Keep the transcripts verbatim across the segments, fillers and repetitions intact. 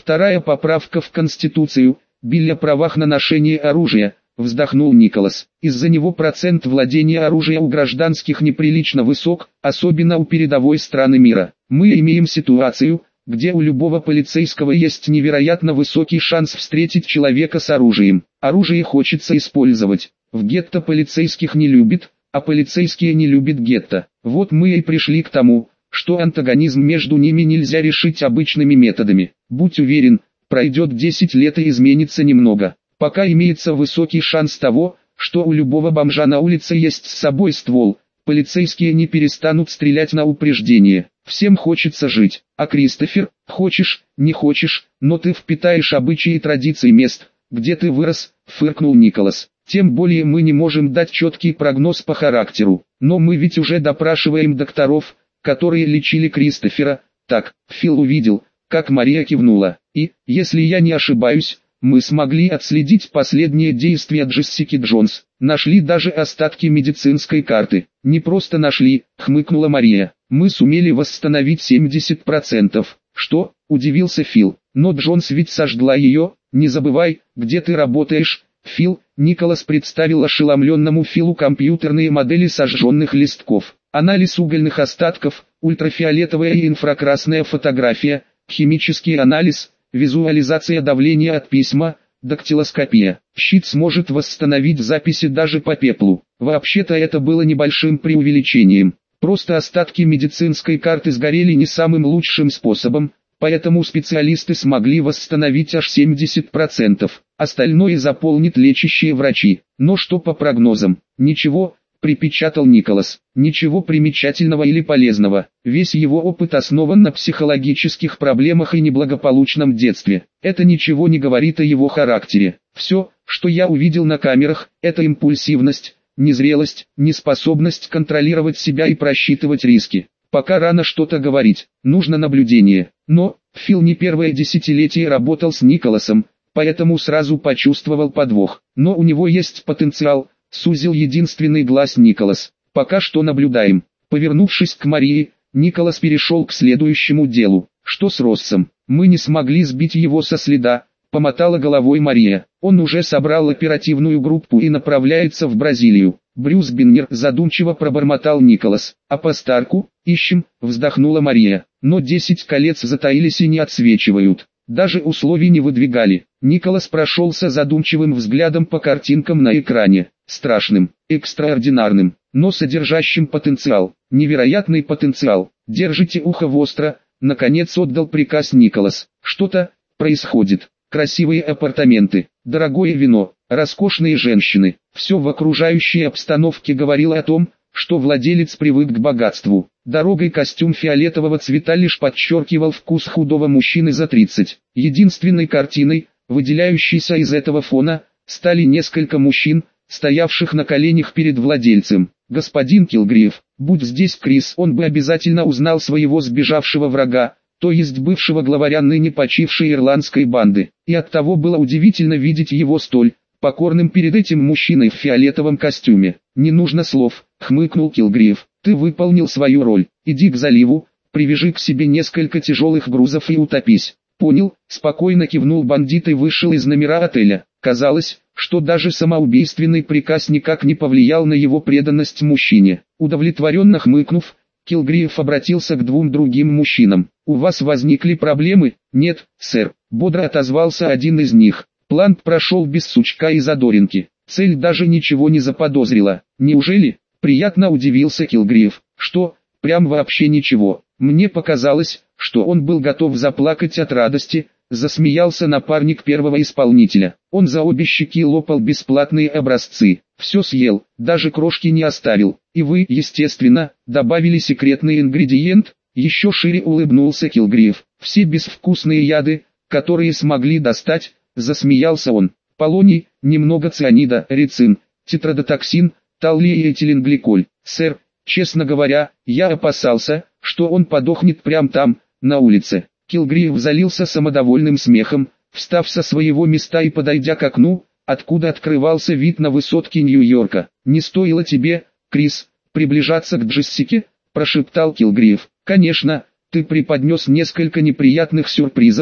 Вторая поправка в Конституцию, Биль о правах на ношение оружия, вздохнул Николас. Из-за него процент владения оружия у гражданских неприлично высок, особенно у передовой страны мира. Мы имеем ситуацию, где у любого полицейского есть невероятно высокий шанс встретить человека с оружием. Оружие хочется использовать. В гетто полицейских не любит, а полицейские не любят гетто. Вот мы и пришли к тому, что антагонизм между ними нельзя решить обычными методами. Будь уверен, пройдет десять лет и изменится немного. Пока имеется высокий шанс того, что у любого бомжа на улице есть с собой ствол, полицейские не перестанут стрелять на упреждение. Всем хочется жить. А Кристофер, хочешь, не хочешь, но ты впитаешь обычаи и традиции мест, где ты вырос, фыркнул Николас. Тем более мы не можем дать четкий прогноз по характеру. Но мы ведь уже допрашиваем докторов, которые лечили Кристофера. Так, Фил увидел, как Мария кивнула. И, если я не ошибаюсь, мы смогли отследить последние действия Джессики Джонс. Нашли даже остатки медицинской карты. Не просто нашли, хмыкнула Мария. Мы сумели восстановить семьдесят процентов. Что? Удивился Фил. Но Джонс ведь сожгла ее. Не забывай, где ты работаешь, Фил. Николас представил ошеломленному Филу компьютерные модели сожженных листков. Анализ угольных остатков, ультрафиолетовая и инфракрасная фотография, химический анализ, визуализация давления от письма, дактилоскопия. Щит сможет восстановить записи даже по пеплу. Вообще-то это было небольшим преувеличением. Просто остатки медицинской карты сгорели не самым лучшим способом, поэтому специалисты смогли восстановить аж семьдесят процентов. Остальное заполнит лечащие врачи. Но что по прогнозам? Ничего, припечатал Николас. Ничего примечательного или полезного. Весь его опыт основан на психологических проблемах и неблагополучном детстве. Это ничего не говорит о его характере. Все, что я увидел на камерах, это импульсивность, незрелость, неспособность контролировать себя и просчитывать риски. Пока рано что-то говорить, нужно наблюдение. Но, Фил не первое десятилетие работал с Николасом, поэтому сразу почувствовал подвох. Но у него есть потенциал, сузил единственный глаз Николас. Пока что наблюдаем. Повернувшись к Марии, Николас перешел к следующему делу. Что с Россом? Мы не смогли сбить его со следа, помотала головой Мария. Он уже собрал оперативную группу и направляется в Бразилию. Брюс Биннер задумчиво пробормотал Николас. А по Старку? Ищем, вздохнула Мария. Но десять колец затаились и не отсвечивают. Даже условий не выдвигали. Николас прошелся задумчивым взглядом по картинкам на экране. Страшным, экстраординарным, но содержащим потенциал. Невероятный потенциал. Держите ухо востро, наконец отдал приказ Николас. Что-то происходит. Красивые апартаменты, дорогое вино, роскошные женщины. Все в окружающей обстановке говорило о том, что владелец привык к богатству. Дорогой костюм фиолетового цвета лишь подчеркивал вкус худого мужчины за тридцать. Единственной картиной, выделяющейся из этого фона, стали несколько мужчин, стоявших на коленях перед владельцем. Господин Килгриф, будь здесь Крис, он бы обязательно узнал своего сбежавшего врага, то есть бывшего главаря ныне почившей ирландской банды. И оттого было удивительно видеть его столь покорным перед этим мужчиной в фиолетовом костюме. «Не нужно слов», — хмыкнул Килгриф. «Ты выполнил свою роль. Иди к заливу, привяжи к себе несколько тяжелых грузов и утопись». «Понял», — спокойно кивнул бандит и вышел из номера отеля. Казалось, что даже самоубийственный приказ никак не повлиял на его преданность мужчине. Удовлетворенно хмыкнув, Килгриф обратился к двум другим мужчинам. «У вас возникли проблемы?» «Нет, сэр», — бодро отозвался один из них. План прошел без сучка и задоринки. Цель даже ничего не заподозрила. «Неужели?» — приятно удивился Килгриф. «Что? Прям вообще ничего. Мне показалось, что он был готов заплакать от радости», — засмеялся напарник первого исполнителя. Он за обе щеки лопал бесплатные образцы. Все съел, даже крошки не оставил. И вы, естественно, добавили секретный ингредиент? Еще шире улыбнулся Килгриф. Все безвкусные яды, которые смогли достать, засмеялся он. Полоний, немного цианида, рицин, тетрадотоксин, таллиэтиленгликоль. Сэр, честно говоря, я опасался, что он подохнет прямо там, на улице. Килгриф залился самодовольным смехом, встав со своего места и подойдя к окну, откуда открывался вид на высотки Нью-Йорка. «Не стоило тебе, Крис, приближаться к Джессике?» – прошептал Килгриф. «Конечно, ты преподнес несколько неприятных сюрпризов,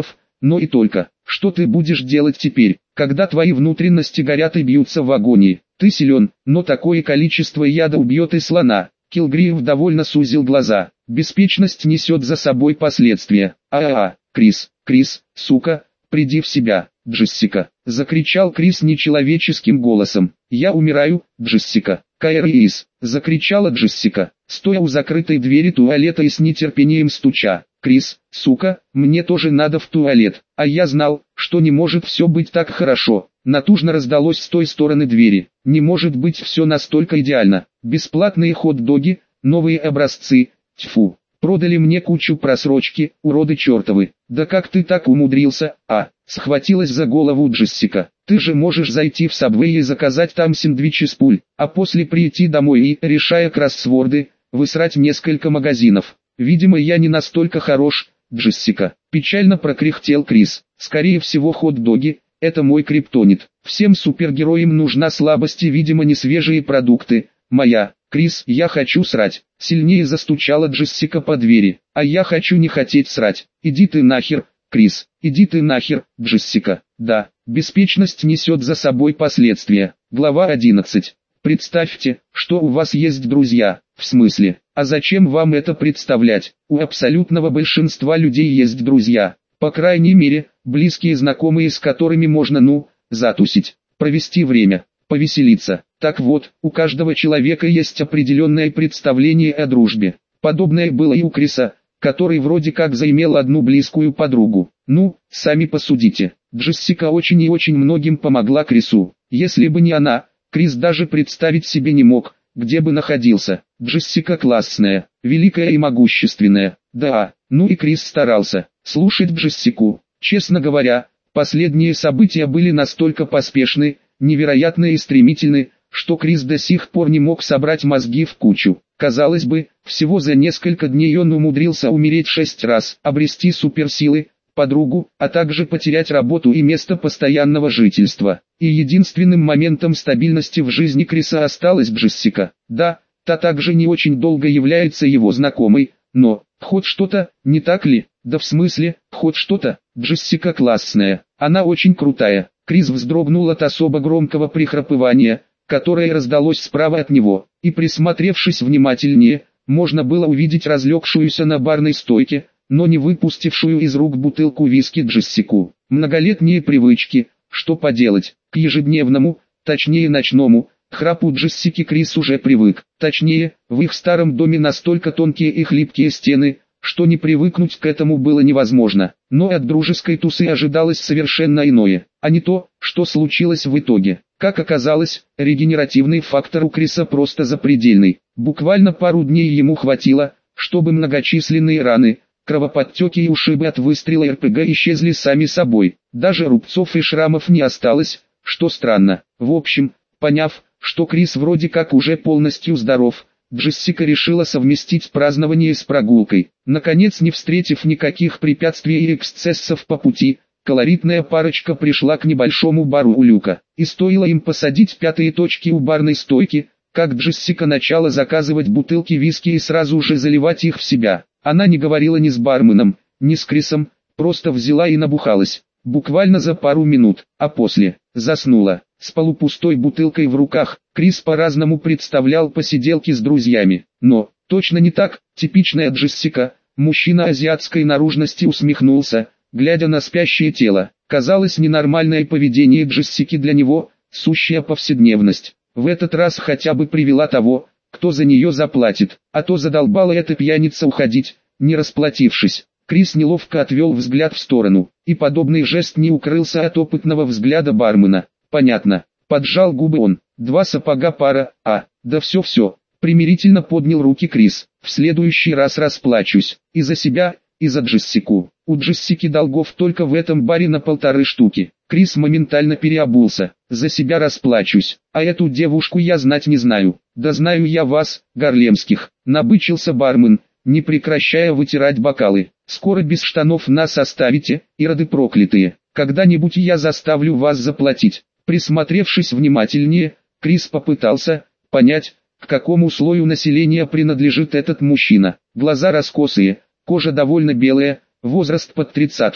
но и только. Что ты будешь делать теперь, когда твои внутренности горят и бьются в агонии? Ты силен, но такое количество яда убьет и слона. Килгриев довольно сузил глаза. Беспечность несет за собой последствия. А-а-а, Крис, Крис, сука, приди в себя, Джессика, закричал Крис нечеловеческим голосом. Я умираю, Джессика. Кайрис, закричала Джессика, стоя у закрытой двери туалета и с нетерпением стуча. Крис, сука, мне тоже надо в туалет, а я знал, что не может все быть так хорошо. Натужно раздалось с той стороны двери. Не может быть все настолько идеально. Бесплатные хот-доги, новые образцы, тьфу. Продали мне кучу просрочки, уроды чертовы. Да как ты так умудрился, а? Схватилась за голову Джессика. Ты же можешь зайти в Subway и заказать там сэндвичи с пуль, а после прийти домой и, решая кроссворды, высрать несколько магазинов. Видимо, я не настолько хорош, Джессика. Печально прокряхтел Крис. Скорее всего, хот-доги – это мой криптонит. Всем супергероям нужна слабость и, видимо, не свежие продукты. Моя. Крис, я хочу срать. Сильнее застучала Джессика по двери. А я хочу не хотеть срать. Иди ты нахер, Крис. Иди ты нахер, Джессика. Да, беспечность несет за собой последствия. Глава одиннадцать. Представьте, что у вас есть друзья. В смысле, а зачем вам это представлять? У абсолютного большинства людей есть друзья. По крайней мере, близкие знакомые, с которыми можно, ну, затусить, провести время, повеселиться. Так вот, у каждого человека есть определенное представление о дружбе. Подобное было и у Криса, который вроде как заимел одну близкую подругу. Ну, сами посудите. Джессика очень и очень многим помогла Крису. Если бы не она, Крис даже представить себе не мог, где бы находился. Джессика классная, великая и могущественная. Да, ну и Крис старался. Слушать Джессику. Честно говоря, последние события были настолько поспешны, невероятны и стремительны, что Крис до сих пор не мог собрать мозги в кучу. Казалось бы, всего за несколько дней он умудрился умереть шесть раз, обрести суперсилы, подругу, а также потерять работу и место постоянного жительства. И единственным моментом стабильности в жизни Криса осталась Джессика. Да, та также не очень долго является его знакомой, но, хоть что-то, не так ли? Да в смысле, хоть что-то, Джессика классная, она очень крутая. Крис вздрогнул от особо громкого прихрапывания, которое раздалось справа от него, и присмотревшись внимательнее, можно было увидеть разлегшуюся на барной стойке, но не выпустившую из рук бутылку виски Джессику. Многолетние привычки, что поделать, к ежедневному, точнее ночному, храпу Джессики Крис уже привык. Точнее, в их старом доме настолько тонкие и хлипкие стены, что не привыкнуть к этому было невозможно. Но от дружеской тусы ожидалось совершенно иное, а не то, что случилось в итоге. Как оказалось, регенеративный фактор у Криса просто запредельный. Буквально пару дней ему хватило, чтобы многочисленные раны, кровоподтеки и ушибы от выстрела эр пэ гэ исчезли сами собой. Даже рубцов и шрамов не осталось, что странно. В общем, поняв, что Крис вроде как уже полностью здоров, Джессика решила совместить празднование с прогулкой. Наконец, не встретив никаких препятствий и эксцессов по пути, колоритная парочка пришла к небольшому бару у люка. И стоило им посадить пятые точки у барной стойки, как Джессика начала заказывать бутылки виски и сразу же заливать их в себя. Она не говорила ни с барменом, ни с Крисом, просто взяла и набухалась. Буквально за пару минут, а после, заснула. С полупустой бутылкой в руках, Крис по-разному представлял посиделки с друзьями. Но, точно не так, типичная Джессика, мужчина азиатской наружности усмехнулся, глядя на спящее тело. Казалось, ненормальное поведение Джессики для него, сущая повседневность. В этот раз хотя бы привела того, кто за нее заплатит, а то задолбала эта пьяница уходить, не расплатившись. Крис неловко отвел взгляд в сторону, и подобный жест не укрылся от опытного взгляда бармена. Понятно, поджал губы он, два сапога пара, а, да все-все, примирительно поднял руки Крис. В следующий раз расплачусь, и за себя, и за Джессику. У Джессики долгов только в этом баре на полторы штуки. Крис моментально переобулся. За себя расплачусь, а эту девушку я знать не знаю. Да знаю я вас, гарлемских. Набычился бармен, не прекращая вытирать бокалы. Скоро без штанов нас оставите, ироды проклятые. Когда-нибудь я заставлю вас заплатить. Присмотревшись внимательнее, Крис попытался понять, к какому слою населения принадлежит этот мужчина. Глаза раскосые, кожа довольно белая, возраст под тридцатку.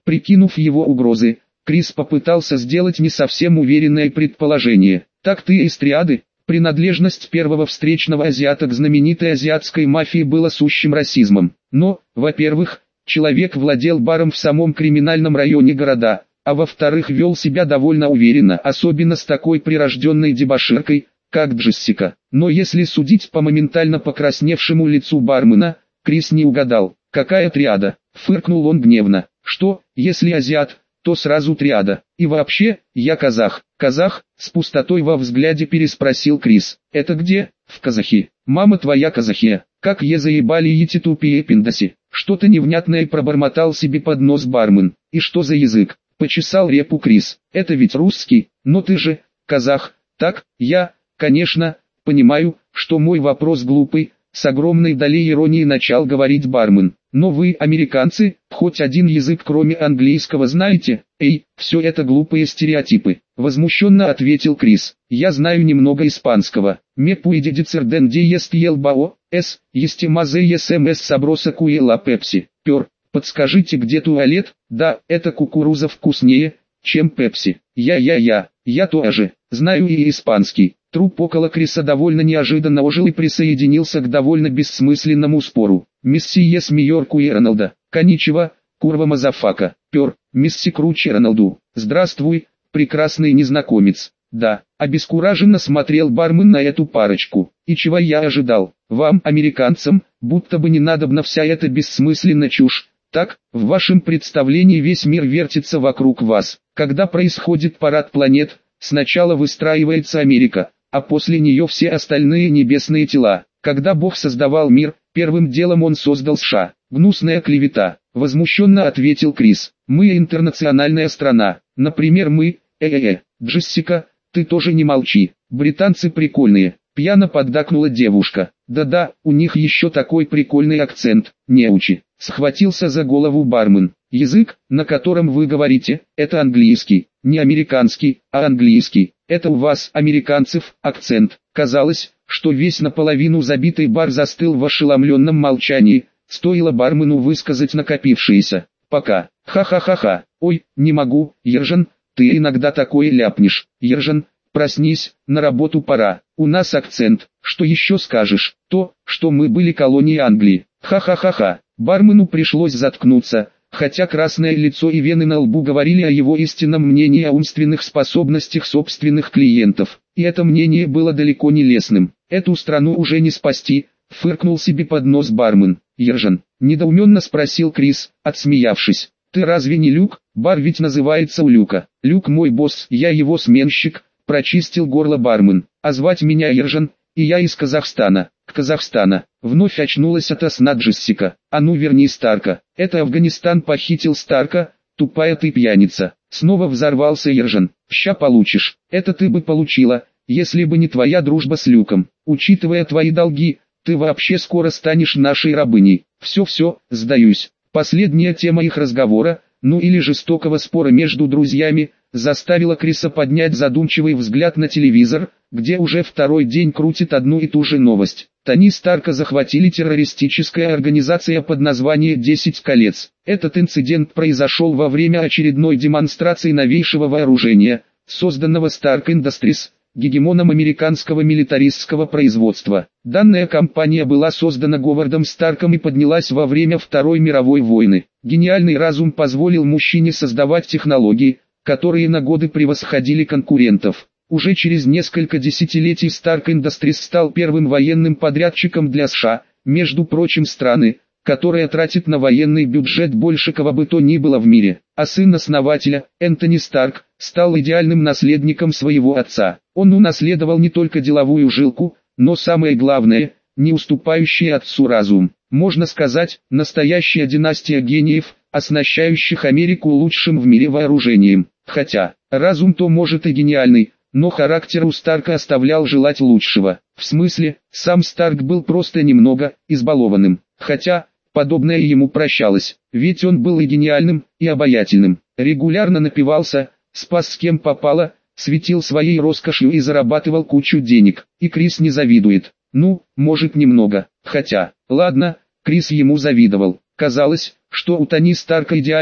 Прикинув его угрозы, Крис попытался сделать не совсем уверенное предположение. Так ты из триады? Принадлежность первого встречного азиата к знаменитой азиатской мафии была сущим расизмом. Но, во-первых, человек владел баром в самом криминальном районе города, а во-вторых вел себя довольно уверенно, особенно с такой прирожденной дебоширкой, как Джессика. Но если судить по моментально покрасневшему лицу бармена, Крис не угадал. Какая триада? Фыркнул он гневно. Что, если азиат, то сразу триада. И вообще, я казах. Казах? С пустотой во взгляде переспросил Крис. Это где? В Казахи. Мама твоя казахия. Как е заебали эти тупые пиндаси. Что-то невнятное пробормотал себе под нос бармен. И что за язык? Почесал репу Крис. Это ведь русский, но ты же, казах. Так, я, конечно, понимаю, что мой вопрос глупый. С огромной долей иронии начал говорить бармен. Но вы, американцы, хоть один язык кроме английского знаете? Эй, все это глупые стереотипы. Возмущенно ответил Крис. Я знаю немного испанского. Me puede decir dónde есть елбао, с, естемазе есмс саброса куела пепси. Пер, подскажите где туалет? Да, это кукуруза вкуснее, чем пепси. Я-я-я, я тоже, знаю и испанский. Труп около Криса довольно неожиданно ожил и присоединился к довольно бессмысленному спору. Месси ес миор куе Роналда. Коничева, курва мазафака. Пер, Месси круче Роналду. Здравствуй, прекрасный незнакомец. Да, обескураженно смотрел бармен на эту парочку. И чего я ожидал? Вам, американцам, будто бы не надобна вся эта бессмысленная чушь. Так, в вашем представлении весь мир вертится вокруг вас. Когда происходит парад планет, сначала выстраивается Америка, а после нее все остальные небесные тела. Когда Бог создавал мир, первым делом он создал США. Гнусная клевета, возмущенно ответил Крис. Мы интернациональная страна. Например мы, э-э-э, Джессика, ты тоже не молчи. Британцы прикольные. Пьяно поддакнула девушка. Да-да, у них еще такой прикольный акцент, неучи. Схватился за голову бармен. Язык, на котором вы говорите, это английский, не американский, а английский. Это у вас, американцев, акцент. Казалось, что весь наполовину забитый бар застыл в ошеломленном молчании, стоило бармену высказать накопившееся. Пока. Ха-ха-ха-ха. Ой, не могу, Ержан, ты иногда такое ляпнешь. Ержан, проснись, на работу пора. У нас акцент. Что еще скажешь? То, что мы были колонией Англии. Ха-ха-ха-ха. Бармену пришлось заткнуться, хотя красное лицо и вены на лбу говорили о его истинном мнении о умственных способностях собственных клиентов. И это мнение было далеко не лестным. Эту страну уже не спасти, фыркнул себе под нос бармен. Ержан, недоуменно спросил Крис, отсмеявшись. Ты разве не Люк? Бар ведь называется у Люка. Люк мой босс, я его сменщик, прочистил горло бармен. А звать меня Ержан, и я из Казахстана. Казахстана. Вновь очнулась ото сна Джессика. А ну верни Старка. Это Афганистан похитил Старка, тупая ты пьяница. Снова взорвался Ержан. Ща получишь. Это ты бы получила, если бы не твоя дружба с Люком. Учитывая твои долги, ты вообще скоро станешь нашей рабыней. Все-все, сдаюсь. Последняя тема их разговора, ну или жестокого спора между друзьями, заставила Криса поднять задумчивый взгляд на телевизор, где уже второй день крутит одну и ту же новость. Тони Старка захватили террористическая организация под названием «десять колец». Этот инцидент произошел во время очередной демонстрации новейшего вооружения, созданного Stark Industries, гегемоном американского милитаристского производства. Данная компания была создана Говардом Старком и поднялась во время Второй мировой войны. Гениальный разум позволил мужчине создавать технологии, которые на годы превосходили конкурентов. Уже через несколько десятилетий Stark Industries стал первым военным подрядчиком для США, между прочим страны, которая тратит на военный бюджет больше кого бы то ни было в мире. А сын основателя, Энтони Старк, стал идеальным наследником своего отца. Он унаследовал не только деловую жилку, но самое главное, не уступающий отцу разум. Можно сказать, настоящая династия гениев, оснащающих Америку лучшим в мире вооружением. Хотя, разум-то может и гениальный, но характер у Старка оставлял желать лучшего. В смысле, сам Старк был просто немного избалованным. Хотя, подобное ему прощалось, ведь он был и гениальным, и обаятельным. Регулярно напивался, спас с кем попало, светил своей роскошью и зарабатывал кучу денег. И Крис не завидует. Ну, может немного. Хотя, ладно, Крис ему завидовал. Казалось, что у Тони Старка идеальная,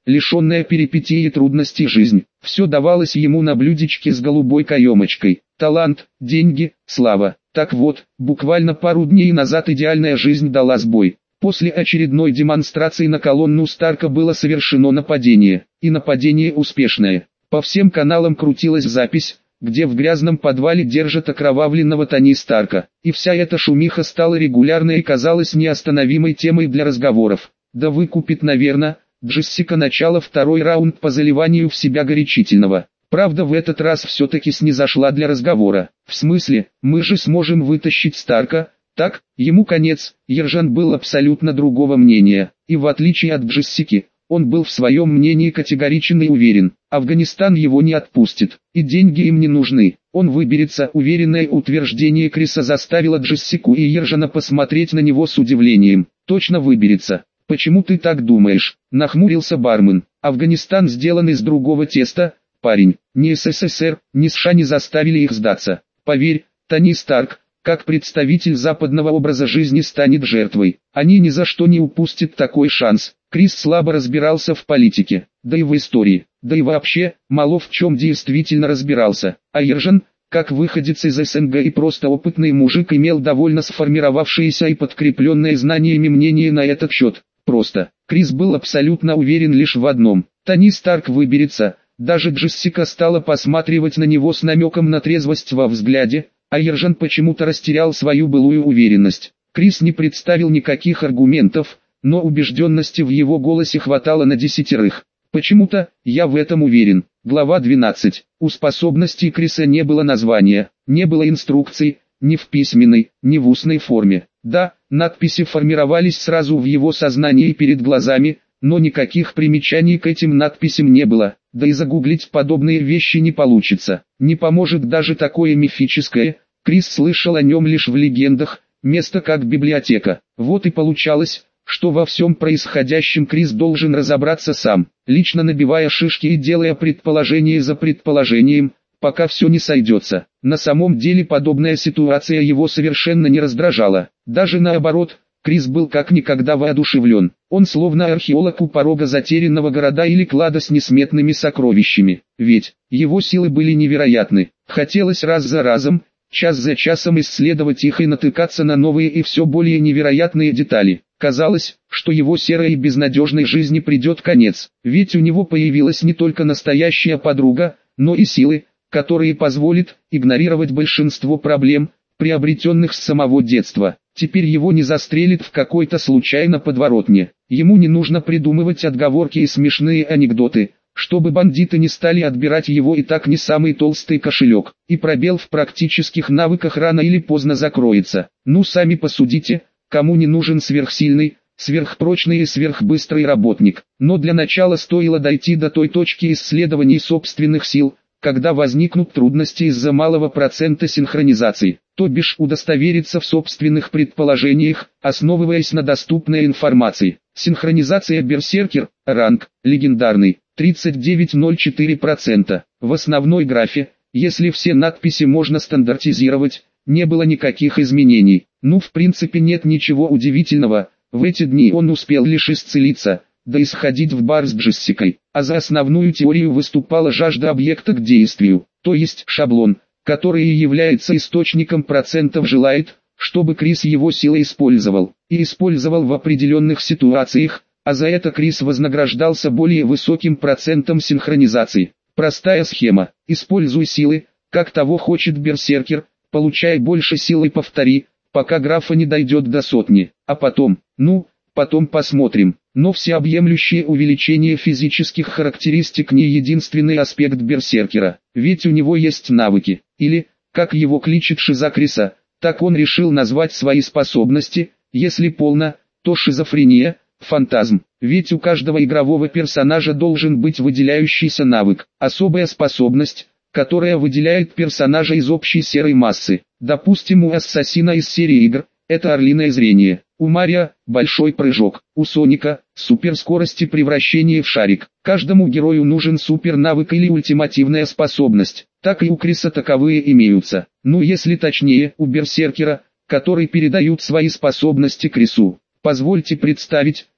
лишенная перипетий и трудностей жизнь. Все давалось ему на блюдечке с голубой каемочкой. Талант, деньги, слава. Так вот, буквально пару дней назад идеальная жизнь дала сбой. После очередной демонстрации на колонну Старка было совершено нападение. И нападение успешное. По всем каналам крутилась запись, где в грязном подвале держат окровавленного Тони Старка. И вся эта шумиха стала регулярной и казалась неостановимой темой для разговоров. Да выкупит, наверное, Джессика начало второй раунд по заливанию в себя горячительного. Правда, в этот раз все-таки снизошла для разговора. В смысле, мы же сможем вытащить Старка, так? Ему конец. Ержан был абсолютно другого мнения. И в отличие от Джессики, он был в своем мнении категоричен и уверен. Афганистан его не отпустит, и деньги им не нужны. Он выберется. Уверенное утверждение Криса заставило Джессику и Ержана посмотреть на него с удивлением. Точно выберется. «Почему ты так думаешь?» – нахмурился бармен. «Афганистан сделан из другого теста, парень. Ни СССР, ни США не заставили их сдаться. Поверь, Тони Старк, как представитель западного образа жизни, станет жертвой. Они ни за что не упустят такой шанс». Крис слабо разбирался в политике, да и в истории, да и вообще, мало в чем действительно разбирался. А Ержан, как выходец из СНГ и просто опытный мужик, имел довольно сформировавшееся и подкрепленное знаниями мнение на этот счет. Просто, Крис был абсолютно уверен лишь в одном: Тони Старк выберется. Даже Джессика стала посматривать на него с намеком на трезвость во взгляде, а Ержан почему-то растерял свою былую уверенность. Крис не представил никаких аргументов, но убежденности в его голосе хватало на десятерых. Почему-то, я в этом уверен. Глава двенадцать. У способностей Криса не было названия, не было инструкций, ни в письменной, ни в устной форме. Да, надписи формировались сразу в его сознании и перед глазами, но никаких примечаний к этим надписям не было, да и загуглить подобные вещи не получится. Не поможет даже такое мифическое, Крис слышал о нем лишь в легендах, место как библиотека. Вот и получалось, что во всем происходящем Крис должен разобраться сам, лично набивая шишки и делая предположение за предположением, пока все не сойдется. На самом деле подобная ситуация его совершенно не раздражала. Даже наоборот, Крис был как никогда воодушевлен. Он словно археолог у порога затерянного города или клада с несметными сокровищами. Ведь его силы были невероятны. Хотелось раз за разом, час за часом исследовать их и натыкаться на новые и все более невероятные детали. Казалось, что его серой и безнадежной жизни придет конец. Ведь у него появилась не только настоящая подруга, но и силы, которые позволят игнорировать большинство проблем, приобретенных с самого детства. Теперь его не застрелят в какой-то случайно подворотне. Ему не нужно придумывать отговорки и смешные анекдоты, чтобы бандиты не стали отбирать его и так не самый толстый кошелек. И пробел в практических навыках рано или поздно закроется. Ну сами посудите, кому не нужен сверхсильный, сверхпрочный и сверхбыстрый работник. Но для начала стоило дойти до той точки исследований собственных сил, когда возникнут трудности из-за малого процента синхронизации, то бишь удостовериться в собственных предположениях, основываясь на доступной информации. Синхронизация Берсеркер, ранг, легендарный, тридцать девять целых ноль четыре сотых процента. В основной графе, если все надписи можно стандартизировать, не было никаких изменений. Ну в принципе нет ничего удивительного, в эти дни он успел лишь исцелиться, да и сходить в бар с Джессикой, а за основную теорию выступала жажда объекта к действию, то есть шаблон, который и является источником процентов, желает, чтобы Крис его силы использовал, и использовал в определенных ситуациях, а за это Крис вознаграждался более высоким процентом синхронизации. Простая схема: используй силы, как того хочет Берсеркер, получай больше силы, повтори, пока графа не дойдет до сотни, а потом, ну, потом посмотрим. Но всеобъемлющее увеличение физических характеристик не единственный аспект Берсеркера, ведь у него есть навыки, или, как его кличет Шиза Криса, так он решил назвать свои способности, если полно, то шизофрения, фантазм, ведь у каждого игрового персонажа должен быть выделяющийся навык, особая способность, которая выделяет персонажа из общей серой массы. Допустим, у Ассасина из серии игр это орлиное зрение, у Марио – большой прыжок, у Соника – суперскорость и превращение в шарик. Каждому герою нужен супернавык или ультимативная способность, так и у Криса таковые имеются. Ну если точнее, у Берсеркера, который передают свои способности Крису. Позвольте представить,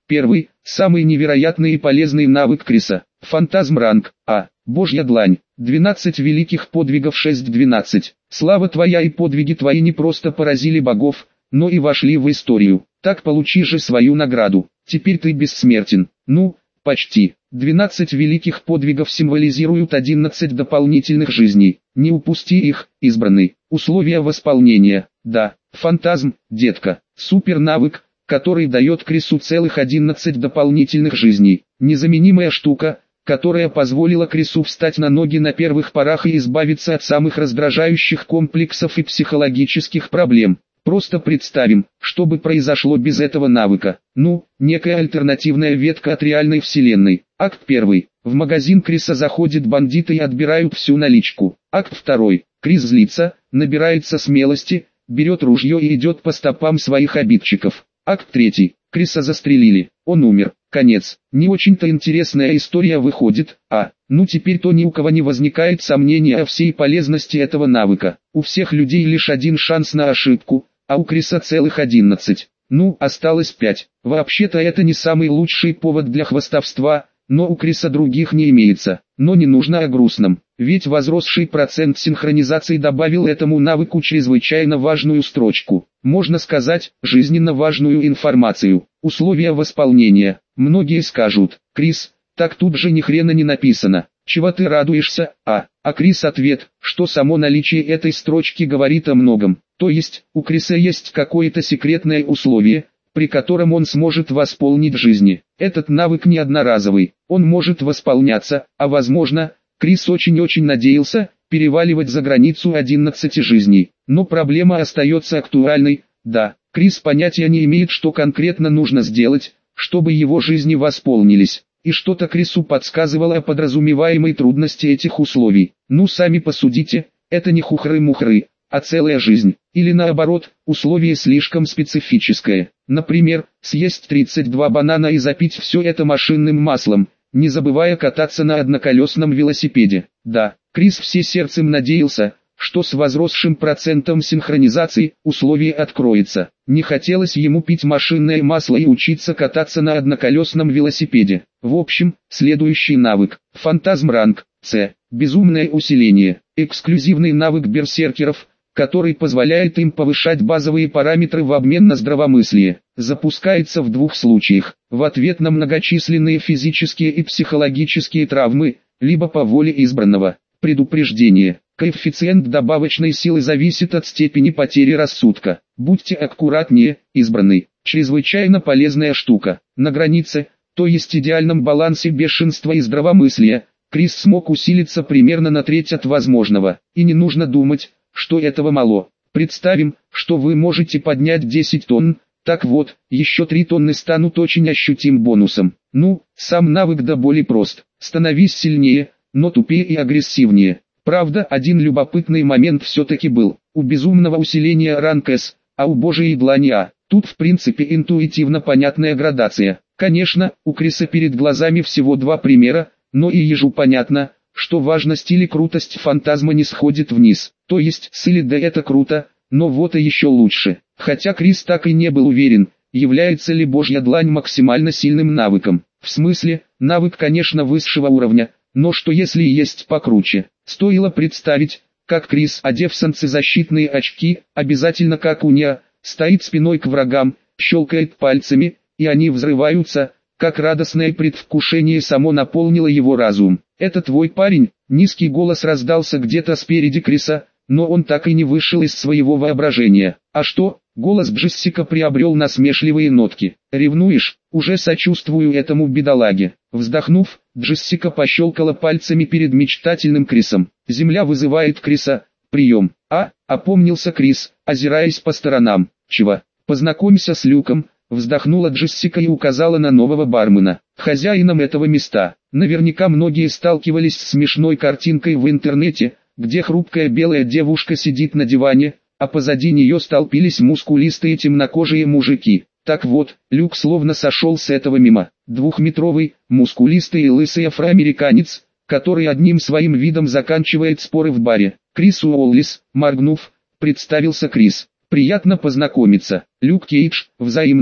Первый, самый невероятный и полезный навык Криса. Фантазм ранг. А. Божья длань. двенадцать великих подвигов шесть двенадцать. Слава твоя и подвиги твои не просто поразили богов, но и вошли в историю. Так получи же свою награду. Теперь ты бессмертен. Ну, почти. двенадцать великих подвигов символизируют одиннадцать дополнительных жизней. Не упусти их, избранный. Условия восполнения. Да, фантазм, детка. Супер навык, который дает Крису целых одиннадцать дополнительных жизней. Незаменимая штука, которая позволила Крису встать на ноги на первых порах и избавиться от самых раздражающих комплексов и психологических проблем. Просто представим, что бы произошло без этого навыка. Ну, некая альтернативная ветка от реальной вселенной. Акт первый. В магазин Криса заходят бандиты и отбирают всю наличку. Акт второй. Крис злится, набирается смелости, берет ружье и идет по стопам своих обидчиков. Акт третий. Криса застрелили. Он умер. Конец. Не очень-то интересная история выходит, а, ну теперь-то ни у кого не возникает сомнения о всей полезности этого навыка. У всех людей лишь один шанс на ошибку, а у Криса целых одиннадцать. Ну, осталось пять. Вообще-то это не самый лучший повод для хвастовства, но у Криса других не имеется. Но не нужно о грустном, ведь возросший процент синхронизации добавил этому навыку чрезвычайно важную строчку. Можно сказать, жизненно важную информацию. Условия восполнения. Многие скажут: Крис, так тут же ни хрена не написано. Чего ты радуешься? А, а Крис ответ, что само наличие этой строчки говорит о многом. То есть, у Криса есть какое-то секретное условие, при котором он сможет восполнить жизни. Этот навык не одноразовый, он может восполняться, а возможно, Крис очень-очень надеялся переваливать за границу одиннадцати жизней. Но проблема остается актуальной. Да, Крис понятия не имеет, что конкретно нужно сделать, чтобы его жизни восполнились. И что-то Крису подсказывало о подразумеваемой трудности этих условий. Ну сами посудите, это не хухры-мухры, а целая жизнь. Или наоборот, условие слишком специфическое. Например, съесть тридцать два банана и запить все это машинным маслом, не забывая кататься на одноколесном велосипеде. Да, Крис все сердцем надеялся, что с возросшим процентом синхронизации условие откроется. Не хотелось ему пить машинное масло и учиться кататься на одноколесном велосипеде. В общем, следующий навык. Фантазм ранг. С. Безумное усиление. Эксклюзивный навык берсеркеров, который позволяет им повышать базовые параметры в обмен на здравомыслие. Запускается в двух случаях. В ответ на многочисленные физические и психологические травмы, либо по воле избранного. Предупреждение. Коэффициент добавочной силы зависит от степени потери рассудка. Будьте аккуратнее, избранный. Чрезвычайно полезная штука. На границе, то есть идеальном балансе бешенства и здравомыслия, Крис смог усилиться примерно на треть от возможного. И не нужно думать, что этого мало. Представим, что вы можете поднять десять тонн, так вот, еще три тонны станут очень ощутимым бонусом. Ну, сам навык до боли прост. Становись сильнее, но тупее и агрессивнее. Правда, один любопытный момент все-таки был. У безумного усиления ранг С, а у Божьей длани А. Тут в принципе интуитивно понятная градация. Конечно, у Криса перед глазами всего два примера, но и ежу понятно, что важность или крутость фантазма не сходит вниз. То есть с или да это круто, но вот и еще лучше. Хотя Крис так и не был уверен, является ли Божья длань максимально сильным навыком. В смысле, навык конечно высшего уровня, но что если есть покруче? Стоило представить, как Крис, одев солнцезащитные очки, обязательно как у Неа, стоит спиной к врагам, щелкает пальцами, и они взрываются, как радостное предвкушение само наполнило его разум. «Это твой парень?» Низкий голос раздался где-то спереди Криса, но он так и не вышел из своего воображения. «А что?» Голос Джессика приобрел насмешливые нотки. «Ревнуешь? Уже сочувствую этому бедолаге». Вздохнув, Джессика пощелкала пальцами перед мечтательным Крисом. «Земля вызывает Криса. Прием». «А?» — опомнился Крис, озираясь по сторонам. «Чего?» «Познакомься с Люком», — вздохнула Джессика и указала на нового бармена, хозяином этого места. Наверняка многие сталкивались с смешной картинкой в интернете, где хрупкая белая девушка сидит на диване, а позади нее столпились мускулистые темнокожие мужики. Так вот, Люк словно сошел с этого мимо. Двухметровый, мускулистый и лысый афроамериканец, который одним своим видом заканчивает споры в баре. Крис Уоллис, моргнув, представился Крис. «Приятно познакомиться, Люк Кейдж, взаимно»,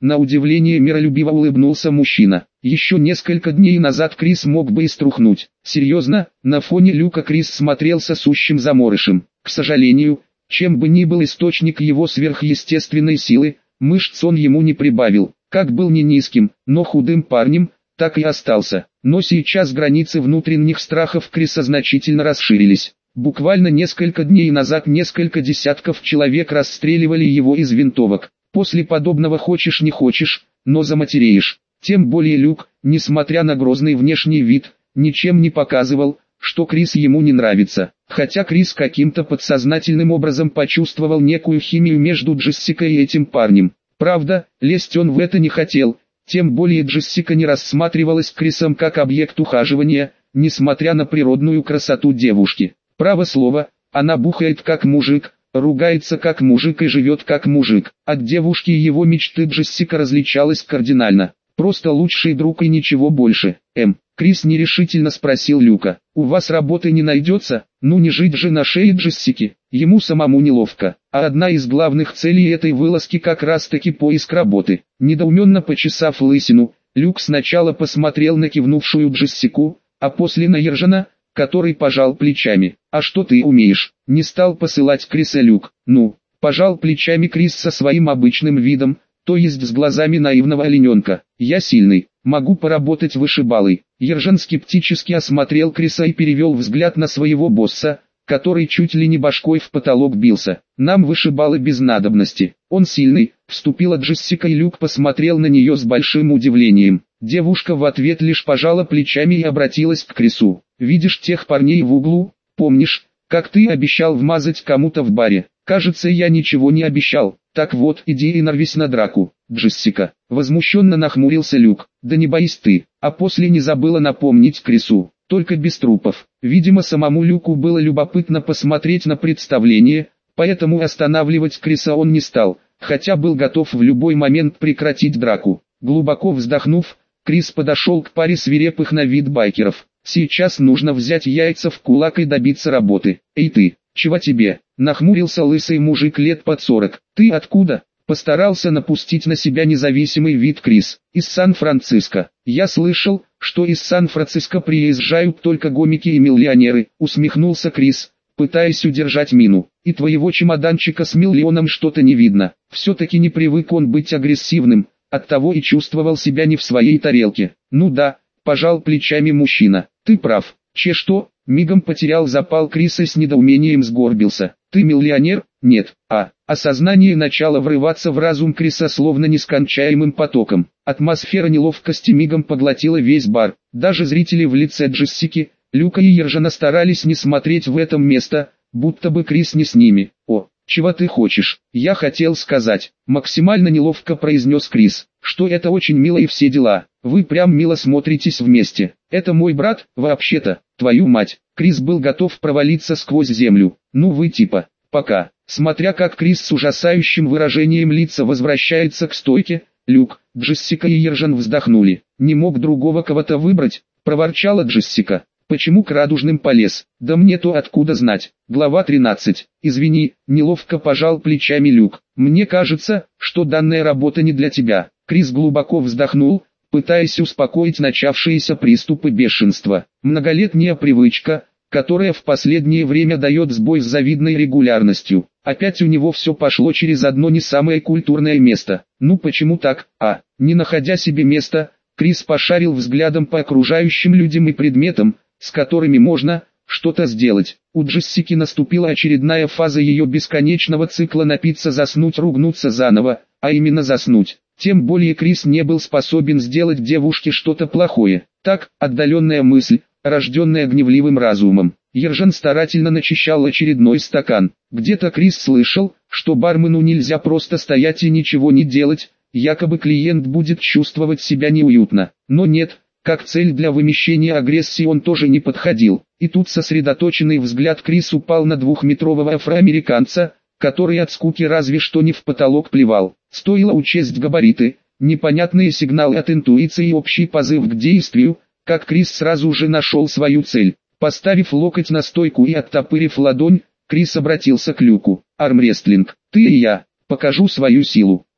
На удивление миролюбиво улыбнулся мужчина. Еще несколько дней назад Крис мог бы и струхнуть. Серьезно, на фоне Люка Крис смотрелся сущим заморышем. К сожалению, чем бы ни был источник его сверхъестественной силы, мышц он ему не прибавил. Как был не низким, но худым парнем, так и остался. Но сейчас границы внутренних страхов Криса значительно расширились. Буквально несколько дней назад несколько десятков человек расстреливали его из винтовок. После подобного хочешь не хочешь, но заматереешь. Тем более Люк, несмотря на грозный внешний вид, ничем не показывал, что Крис ему не нравится. Хотя Крис каким-то подсознательным образом почувствовал некую химию между Джессикой и этим парнем. Правда, лезть он в это не хотел, тем более Джессика не рассматривалась Крисом как объект ухаживания, несмотря на природную красоту девушки. Право слово, она бухает как мужик, ругается как мужик и живет как мужик. От девушки и его мечты Джессика различалась кардинально. Просто лучший друг и ничего больше. Эм, Крис нерешительно спросил Люка. У вас работы не найдется? Ну не жить же на шее Джессики. Ему самому неловко. А одна из главных целей этой вылазки как раз таки поиск работы. Недоуменно почесав лысину, Люк сначала посмотрел на кивнувшую Джессику, а после на Ержана, который пожал плечами. «А что ты умеешь?» Не стал посылать Криса Люк. «Ну», пожал плечами Крис со своим обычным видом, то есть с глазами наивного олененка. «Я сильный, могу поработать вышибалой». Ержан скептически осмотрел Криса и перевел взгляд на своего босса, который чуть ли не башкой в потолок бился. «Нам вышибалы без надобности. Он сильный», вступила Джессика, и Люк посмотрел на нее с большим удивлением. Девушка в ответ лишь пожала плечами и обратилась к Крису. «Видишь тех парней в углу? Помнишь, как ты обещал вмазать кому-то в баре? Кажется, я ничего не обещал. Так вот, иди и нарвись на драку, Джессика». Возмущенно нахмурился Люк. «Да не боись ты», а после не забыла напомнить Крису. «Только без трупов». Видимо, самому Люку было любопытно посмотреть на представление, поэтому останавливать Криса он не стал, хотя был готов в любой момент прекратить драку. Глубоко вздохнув, Крис подошел к паре свирепых на вид байкеров. «Сейчас нужно взять яйца в кулак и добиться работы». «Эй ты, чего тебе?» Нахмурился лысый мужик лет под сорок. «Ты откуда?» Постарался напустить на себя независимый вид Крис. «Из Сан-Франциско». «Я слышал, что из Сан-Франциско приезжают только гомики и миллионеры», усмехнулся Крис, пытаясь удержать мину. «И твоего чемоданчика с миллионом что-то не видно». Все-таки не привык он быть агрессивным, оттого и чувствовал себя не в своей тарелке. «Ну да», пожал плечами мужчина. «Ты прав». «Че что?» Мигом потерял запал Крис и с недоумением сгорбился. «Ты миллионер?» «Нет». «А». Осознание начало врываться в разум Криса словно нескончаемым потоком. Атмосфера неловкости мигом поглотила весь бар. Даже зрители в лице Джессики, Люка и Ержана старались не смотреть в это место, будто бы Крис не с ними. «О, чего ты хочешь?» «Я хотел сказать», максимально неловко произнес Крис, «что это очень мило и все дела. Вы прям мило смотритесь вместе. Это мой брат, вообще-то, твою мать». Крис был готов провалиться сквозь землю. «Ну вы типа, пока». Смотря как Крис с ужасающим выражением лица возвращается к стойке, Люк, Джессика и Ержан вздохнули. «Не мог другого кого-то выбрать?» проворчала Джессика. «Почему к радужным полез? Да мне-то откуда знать». Глава тринадцать. «Извини», неловко пожал плечами Люк. «Мне кажется, что данная работа не для тебя». Крис глубоко вздохнул, пытаясь успокоить начавшиеся приступы бешенства. Многолетняя привычка, которая в последнее время дает сбой с завидной регулярностью. Опять у него все пошло через одно не самое культурное место. Ну почему так? А, не находя себе места, Крис пошарил взглядом по окружающим людям и предметам, с которыми можно что-то сделать. У Джессики наступила очередная фаза ее бесконечного цикла напиться, заснуть, ругнуться заново, а именно заснуть. Тем более Крис не был способен сделать девушке что-то плохое. Так, отдаленная мысль, рожденная гневливым разумом. Ержан старательно начищал очередной стакан. Где-то Крис слышал, что бармену нельзя просто стоять и ничего не делать, якобы клиент будет чувствовать себя неуютно. Но нет, как цель для вымещения агрессии он тоже не подходил. И тут сосредоточенный взгляд Крис упал на двухметрового афроамериканца, который от скуки разве что не в потолок плевал. Стоило учесть габариты, непонятные сигналы от интуиции и общий позыв к действию, как Крис сразу же нашел свою цель. Поставив локоть на стойку и оттопырив ладонь, Крис обратился к Люку. «Армрестлинг, ты и я, покажу свою силу».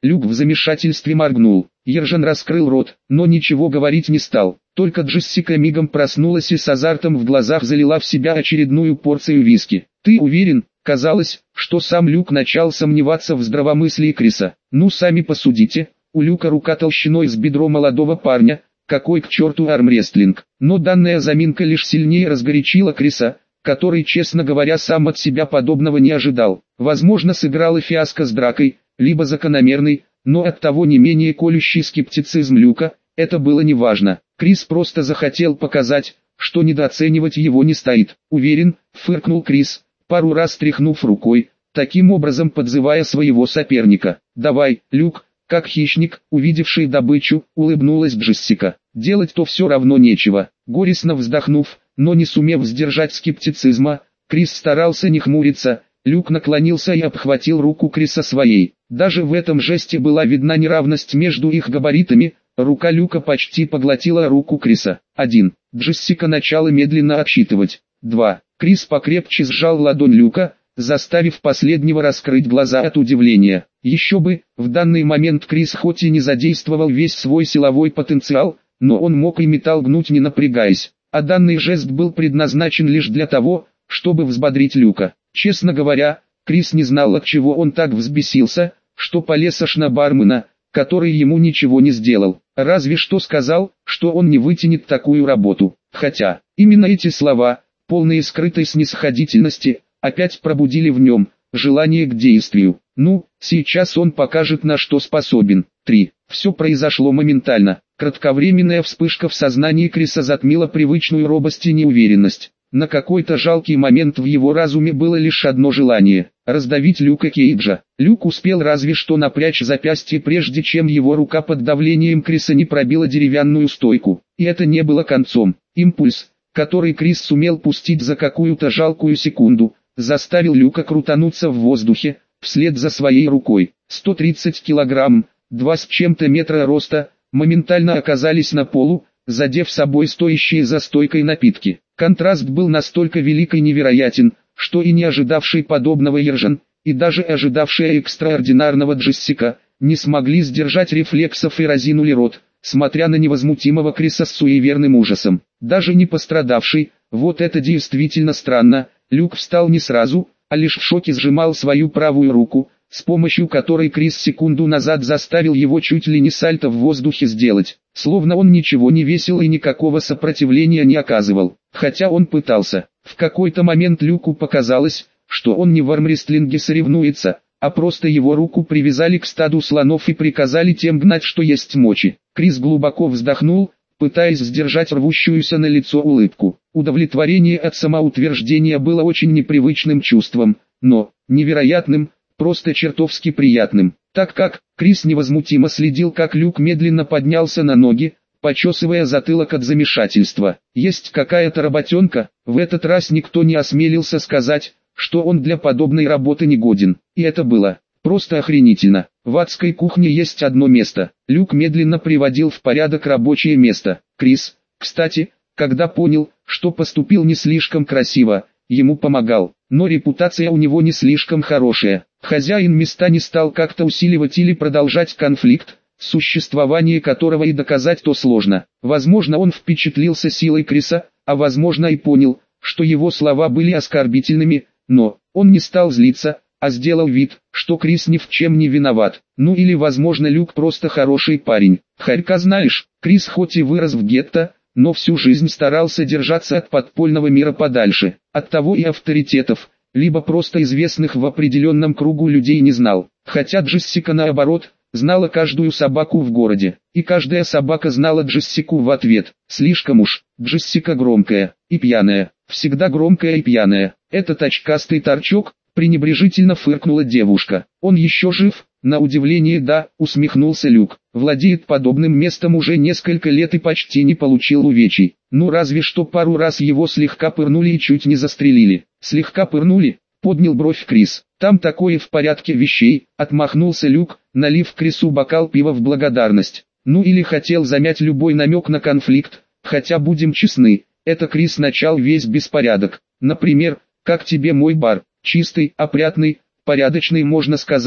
Люк в замешательстве моргнул. Ержан раскрыл рот, но ничего говорить не стал. Только Джессика мигом проснулась и с азартом в глазах залила в себя очередную порцию виски. «Ты уверен?» Казалось, что сам Люк начал сомневаться в здравомыслии Криса. «Ну сами посудите, у Люка рука толщиной с бедро молодого парня, какой к черту армрестлинг?» Но данная заминка лишь сильнее разгорячила Криса, который, честно говоря, сам от себя подобного не ожидал. Возможно, сыграла фиаско с дракой, либо закономерный, но оттого не менее колющий скептицизм Люка, это было неважно. Крис просто захотел показать, что недооценивать его не стоит. «Уверен», — фыркнул Крис, пару раз тряхнув рукой, таким образом подзывая своего соперника. «Давай, Люк», как хищник, увидевший добычу, улыбнулась Джессика. Делать-то все равно нечего. Горестно вздохнув, но не сумев сдержать скептицизма, Крис старался не хмуриться. Люк наклонился и обхватил руку Криса своей. Даже в этом жесте была видна неравность между их габаритами. Рука Люка почти поглотила руку Криса. Один. Джессика начала медленно отсчитывать. Два. Крис покрепче сжал ладонь Люка, заставив последнего раскрыть глаза от удивления. Еще бы, в данный момент Крис хоть и не задействовал весь свой силовой потенциал, но он мог и металл гнуть не напрягаясь. А данный жест был предназначен лишь для того, чтобы взбодрить Люка. Честно говоря, Крис не знал, от чего он так взбесился, что полез аж на бармена, который ему ничего не сделал. Разве что сказал, что он не вытянет такую работу. Хотя, именно эти слова, полные скрытой снисходительности, опять пробудили в нем желание к действию. Ну, сейчас он покажет, на что способен. три. Все произошло моментально. Кратковременная вспышка в сознании Криса затмила привычную робость и неуверенность. На какой-то жалкий момент в его разуме было лишь одно желание – раздавить Люка Кейджа. Люк успел разве что напрячь запястье, прежде чем его рука под давлением Криса не пробила деревянную стойку. И это не было концом. Импульс, который Крис сумел пустить за какую-то жалкую секунду, заставил Люка крутануться в воздухе, вслед за своей рукой. сто тридцать килограмм, два с чем-то метра роста, моментально оказались на полу, задев собой стоящие за стойкой напитки. Контраст был настолько велик и невероятен, что и не ожидавший подобного Ержан, и даже ожидавшая экстраординарного Джессика, не смогли сдержать рефлексов и разинули рот, смотря на невозмутимого Криса с суеверным ужасом. Даже не пострадавший, вот это действительно странно, Люк встал не сразу, а лишь в шоке сжимал свою правую руку, с помощью которой Крис секунду назад заставил его чуть ли не сальто в воздухе сделать, словно он ничего не весил и никакого сопротивления не оказывал, хотя он пытался. В какой-то момент Люку показалось, что он не в армрестлинге соревнуется, а просто его руку привязали к стаду слонов и приказали тем гнать, что есть мочи. Крис глубоко вздохнул, пытаясь сдержать рвущуюся на лицо улыбку. Удовлетворение от самоутверждения было очень непривычным чувством, но невероятным, просто чертовски приятным, так как Крис невозмутимо следил, как Люк медленно поднялся на ноги, почесывая затылок от замешательства. Есть какая-то работенка, в этот раз никто не осмелился сказать, что он для подобной работы не годен, и это было просто охренительно. В адской кухне есть одно место. Люк медленно приводил в порядок рабочее место. Крис, кстати, когда понял, что поступил не слишком красиво, ему помогал, но репутация у него не слишком хорошая. Хозяин места не стал как-то усиливать или продолжать конфликт, существование которого и доказать-то сложно. Возможно, он впечатлился силой Криса, а возможно и понял, что его слова были оскорбительными, но он не стал злиться, а сделал вид, что Крис ни в чем не виноват. Ну или возможно, Люк просто хороший парень. Харька знаешь, Крис хоть и вырос в гетто, но всю жизнь старался держаться от подпольного мира подальше. Оттого и авторитетов, либо просто известных в определенном кругу людей не знал. Хотя Джессика наоборот, знала каждую собаку в городе. И каждая собака знала Джессику в ответ. Слишком уж, Джессика громкая и пьяная. Всегда громкая и пьяная. Этот очкастый торчок, пренебрежительно фыркнула девушка. Он еще жив? На удивление да, усмехнулся Люк. Владеет подобным местом уже несколько лет и почти не получил увечий. Ну разве что пару раз его слегка пырнули и чуть не застрелили. Слегка пырнули? Поднял бровь Крис. Там такое в порядке вещей, отмахнулся Люк, налив Крису бокал пива в благодарность. Ну или хотел замять любой намек на конфликт, хотя будем честны, это Крис начал весь беспорядок. Например, как тебе мой бар? Чистый, опрятный, порядочный, можно сказать,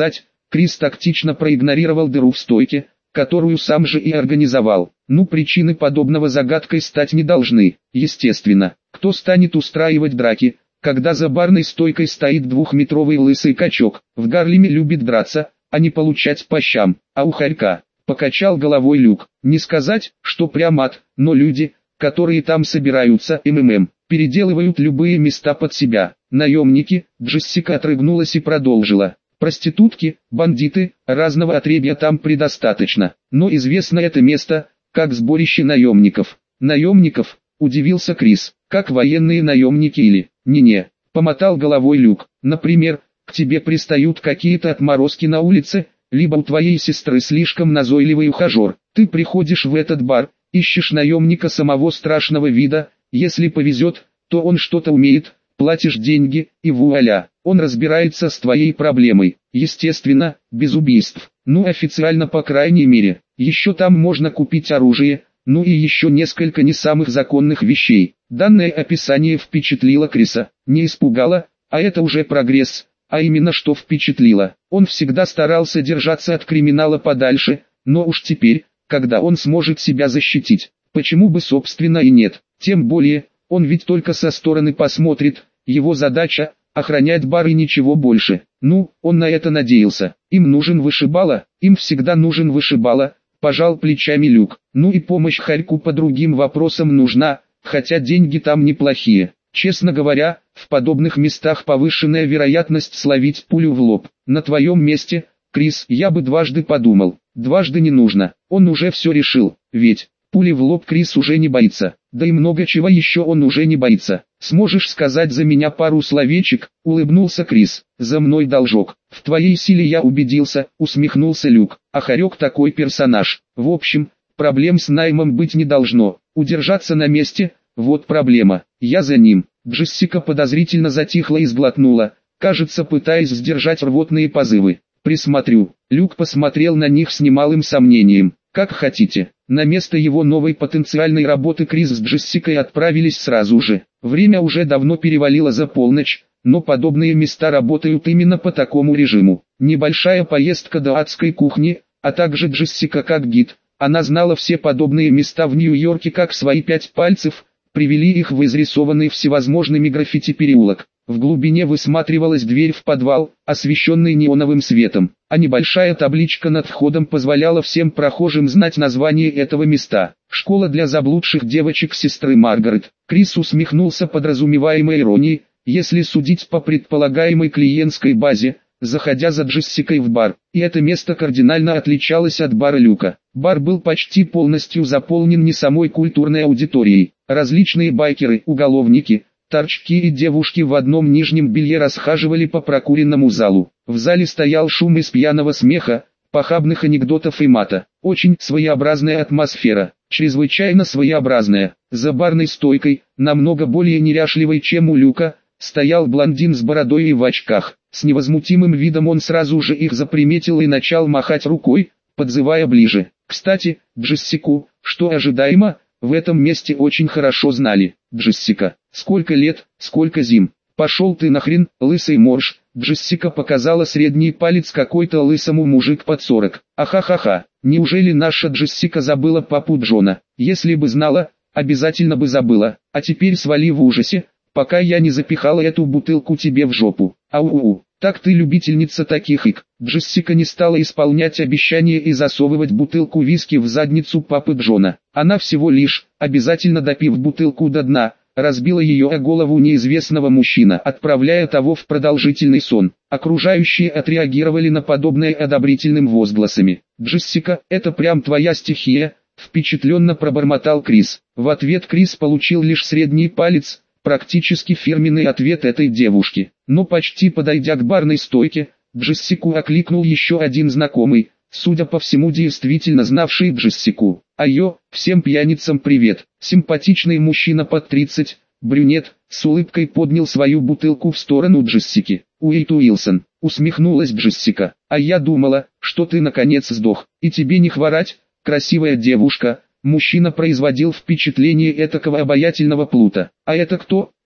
Крис тактично проигнорировал дыру в стойке, которую сам же и организовал. Ну, причины подобного загадкой стать не должны. Естественно, кто станет устраивать драки, когда за барной стойкой стоит двухметровый лысый качок? В Гарлеме любит драться, а не получать по щам. А у хорька, покачал головой Люк. Не сказать, что прям ад, но люди, которые там собираются, МММ, переделывают любые места под себя. Наемники, Джессика отрыгнулась и продолжила. Проститутки, бандиты, разного отребья там предостаточно. Но известно это место, как сборище наемников. Наемников, удивился Крис, как военные наемники или... Не-не, помотал головой Люк. Например, к тебе пристают какие-то отморозки на улице, либо у твоей сестры слишком назойливый ухажер. Ты приходишь в этот бар, ищешь наемника самого страшного вида, если повезет, то он что-то умеет, платишь деньги, и вуаля, он разбирается с твоей проблемой. Естественно, без убийств. Ну, официально по крайней мере. Еще там можно купить оружие, ну и еще несколько не самых законных вещей. Данное описание впечатлило Криса, не испугало, а это уже прогресс. А именно что впечатлило. Он всегда старался держаться от криминала подальше, но уж теперь, когда он сможет себя защитить, почему бы собственно и нет. Тем более, он ведь только со стороны посмотрит, его задача – охранять бар и ничего больше. Ну, он на это надеялся. Им нужен вышибала, им всегда нужен вышибала, пожал плечами Люк. Ну и помощь хорьку по другим вопросам нужна, хотя деньги там неплохие. Честно говоря, в подобных местах повышенная вероятность словить пулю в лоб. На твоем месте, Крис, я бы дважды подумал. Дважды не нужно, он уже все решил, ведь... Пули в лоб Крис уже не боится, да и много чего еще он уже не боится. Сможешь сказать за меня пару словечек, улыбнулся Крис. За мной должок. В твоей силе я убедился, усмехнулся Люк. А хорек такой персонаж. В общем, проблем с наймом быть не должно. Удержаться на месте, вот проблема. Я за ним. Джессика подозрительно затихла и сглотнула, кажется, пытаясь сдержать рвотные позывы. Присмотрю. Люк посмотрел на них с немалым сомнением. Как хотите. На место его новой потенциальной работы Крис с Джессикой отправились сразу же. Время уже давно перевалило за полночь, но подобные места работают именно по такому режиму. Небольшая поездка до адской кухни, а также Джессика как гид. Она знала все подобные места в Нью-Йорке как свои пять пальцев, привели их в изрисованный всевозможными граффити переулок. В глубине высматривалась дверь в подвал, освещенный неоновым светом, а небольшая табличка над входом позволяла всем прохожим знать название этого места. Школа для заблудших девочек сестры Маргарет. Крис усмехнулся подразумеваемой иронией, если судить по предполагаемой клиентской базе, заходя за Джессикой в бар. И это место кардинально отличалось от бара Люка. Бар был почти полностью заполнен не самой культурной аудиторией. Различные байкеры, уголовники, торчки и девушки в одном нижнем белье расхаживали по прокуренному залу. В зале стоял шум из пьяного смеха, похабных анекдотов и мата. Очень своеобразная атмосфера, чрезвычайно своеобразная. За барной стойкой, намного более неряшливой, чем у Люка, стоял блондин с бородой и в очках. С невозмутимым видом он сразу же их заприметил и начал махать рукой, подзывая ближе. Кстати, Джессику, что ожидаемо, в этом месте очень хорошо знали. Джессика, сколько лет, сколько зим. Пошел ты нахрен, лысый морж. Джессика показала средний палец какой-то лысому мужик под сорок. Ахахаха, неужели наша Джессика забыла папу Джона? Если бы знала, обязательно бы забыла. А теперь свали в ужасе, пока я не запихала эту бутылку тебе в жопу. Ау-у, так ты любительница таких ик. Джессика не стала исполнять обещание и засовывать бутылку виски в задницу папы Джона. Она всего лишь, обязательно допив бутылку до дна, разбила ее о голову неизвестного мужчины, отправляя того в продолжительный сон. Окружающие отреагировали на подобное одобрительным возгласами. «Джессика, это прям твоя стихия», — впечатленно пробормотал Крис. В ответ Крис получил лишь средний палец, практически фирменный ответ этой девушки. Но почти подойдя к барной стойке, Джессику окликнул еще один знакомый, судя по всему действительно знавший Джессику. «Айо, всем пьяницам привет!» Симпатичный мужчина под тридцать, брюнет, с улыбкой поднял свою бутылку в сторону Джессики. «Уэйт Уилсон», усмехнулась Джессика, «а я думала, что ты наконец сдох, и тебе не хворать, красивая девушка». Мужчина производил впечатление этакого обаятельного плута. «А это кто?»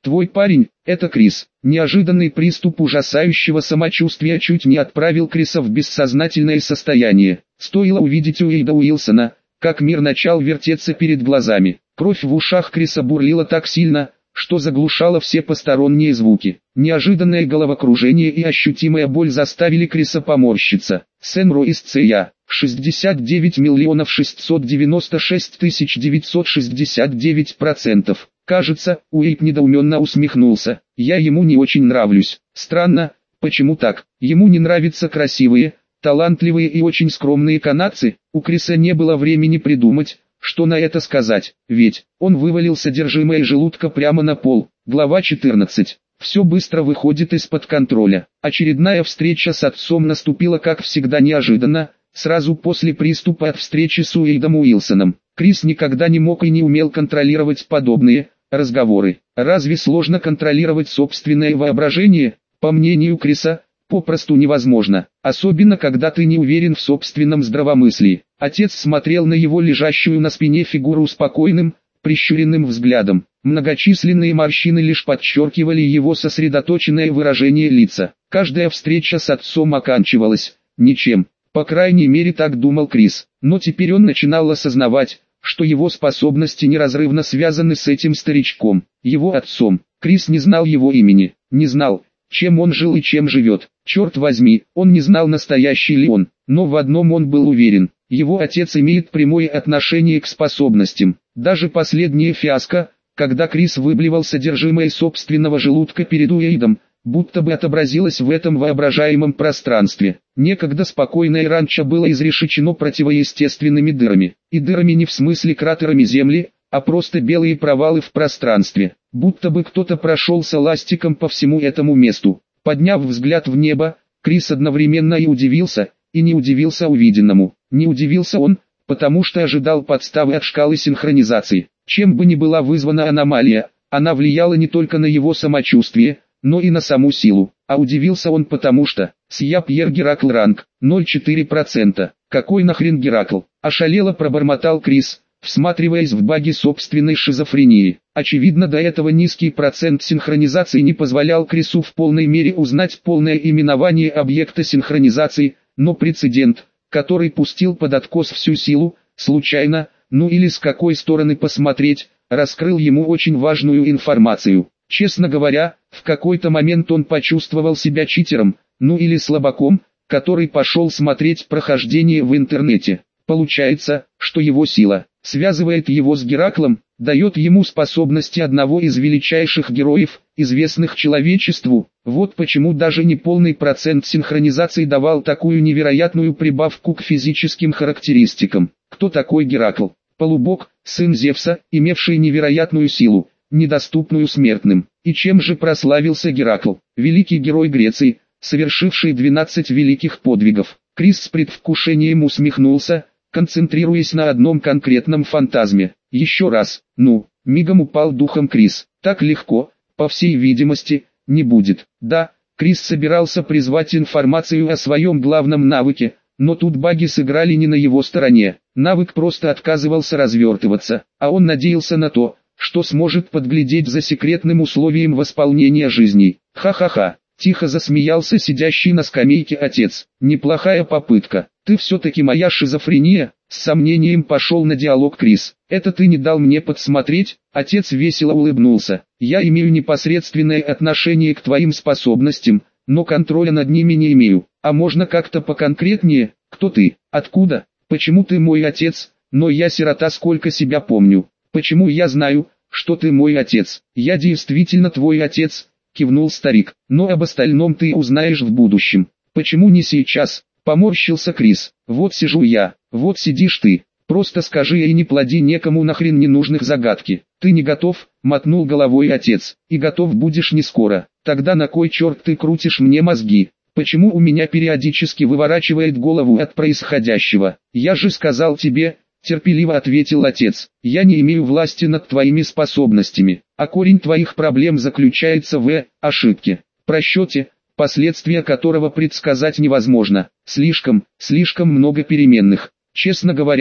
Твой парень – это Крис. Неожиданный приступ ужасающего самочувствия чуть не отправил Криса в бессознательное состояние. Стоило увидеть Уэйда Уилсона, как мир начал вертеться перед глазами. Кровь в ушах Криса бурлила так сильно, что заглушала все посторонние звуки. Неожиданное головокружение и ощутимая боль заставили Криса поморщиться. Сенро из ЦЯ. шестьдесят девять миллионов шестьсот девяносто шесть тысяч девятьсот шестьдесят девять процентов. Кажется, Уэйд недоуменно усмехнулся. Я ему не очень нравлюсь. Странно, почему так? Ему не нравятся красивые, талантливые и очень скромные канадцы. У Криса не было времени придумать, что на это сказать, ведь он вывалил содержимое желудка прямо на пол. Глава четырнадцать. Все быстро выходит из-под контроля. Очередная встреча с отцом наступила как всегда неожиданно, сразу после приступа от встречи с Уэйдом Уилсоном. Крис никогда не мог и не умел контролировать подобные разговоры. Разве сложно контролировать собственное воображение? По мнению Криса, попросту невозможно, особенно когда ты не уверен в собственном здравомыслии. Отец смотрел на его лежащую на спине фигуру спокойным, прищуренным взглядом. Многочисленные морщины лишь подчеркивали его сосредоточенное выражение лица. Каждая встреча с отцом оканчивалась ничем. По крайней мере так думал Крис. Но теперь он начинал осознавать, что его способности неразрывно связаны с этим старичком, его отцом. Крис не знал его имени, не знал, чем он жил и чем живет. Черт возьми, он не знал, настоящий ли он, но в одном он был уверен. Его отец имеет прямое отношение к способностям. Даже последняя фиаско, когда Крис выблевал содержимое собственного желудка перед Уэйдом, будто бы отобразилось в этом воображаемом пространстве. Некогда спокойное ранчо было изрешечено противоестественными дырами. И дырами не в смысле кратерами земли, а просто белые провалы в пространстве. Будто бы кто-то прошелся ластиком по всему этому месту. Подняв взгляд в небо, Крис одновременно и удивился, и не удивился увиденному. Не удивился он, потому что ожидал подставы от шкалы синхронизации. Чем бы ни была вызвана аномалия, она влияла не только на его самочувствие, но и на саму силу. А удивился он потому что, Сья Пьер Геракл ранг, ноль целых четыре десятых процента. Какой нахрен Геракл? Ошалело пробормотал Крис, всматриваясь в баги собственной шизофрении. Очевидно, до этого низкий процент синхронизации не позволял Крису в полной мере узнать полное именование объекта синхронизации, но прецедент, который пустил под откос всю силу, случайно, ну или с какой стороны посмотреть, раскрыл ему очень важную информацию. Честно говоря, в какой-то момент он почувствовал себя читером, ну или слабаком, который пошел смотреть прохождение в интернете. Получается, что его сила связывает его с Гераклом, дает ему способности одного из величайших героев, известных человечеству. Вот почему даже неполный процент синхронизации давал такую невероятную прибавку к физическим характеристикам. Кто такой Геракл? Полубог, сын Зевса, имевший невероятную силу, недоступную смертным. И чем же прославился Геракл? Великий герой Греции, совершивший двенадцать великих подвигов. Крис с предвкушением усмехнулся, концентрируясь на одном конкретном фантазме. Еще раз, ну, мигом упал духом Крис. Так легко, по всей видимости, не будет. Да, Крис собирался призвать информацию о своем главном навыке, но тут баги сыграли не на его стороне. Навык просто отказывался развертываться, а он надеялся на то, что сможет подглядеть за секретным условием восполнения жизней. Ха-ха-ха. Тихо засмеялся сидящий на скамейке отец. Неплохая попытка. Ты все-таки моя шизофрения? С сомнением пошел на диалог Крис. Это ты не дал мне подсмотреть? Отец весело улыбнулся. Я имею непосредственное отношение к твоим способностям, но контроля над ними не имею. А можно как-то поконкретнее? Кто ты? Откуда? Почему ты мой отец? Но я сирота, сколько себя помню. Почему я знаю, что ты мой отец? Я действительно твой отец, кивнул старик. Но об остальном ты узнаешь в будущем. Почему не сейчас? Поморщился Крис. Вот сижу я, вот сидишь ты. Просто скажи и не плоди некому нахрен ненужных загадки. Ты не готов? Мотнул головой отец. И готов будешь не скоро. Тогда на кой черт ты крутишь мне мозги? Почему у меня периодически выворачивает голову от происходящего? Я же сказал тебе, терпеливо ответил отец. Я не имею власти над твоими способностями, а корень твоих проблем заключается в ошибке, просчете, последствия которого предсказать невозможно. Слишком, слишком много переменных. Честно говоря,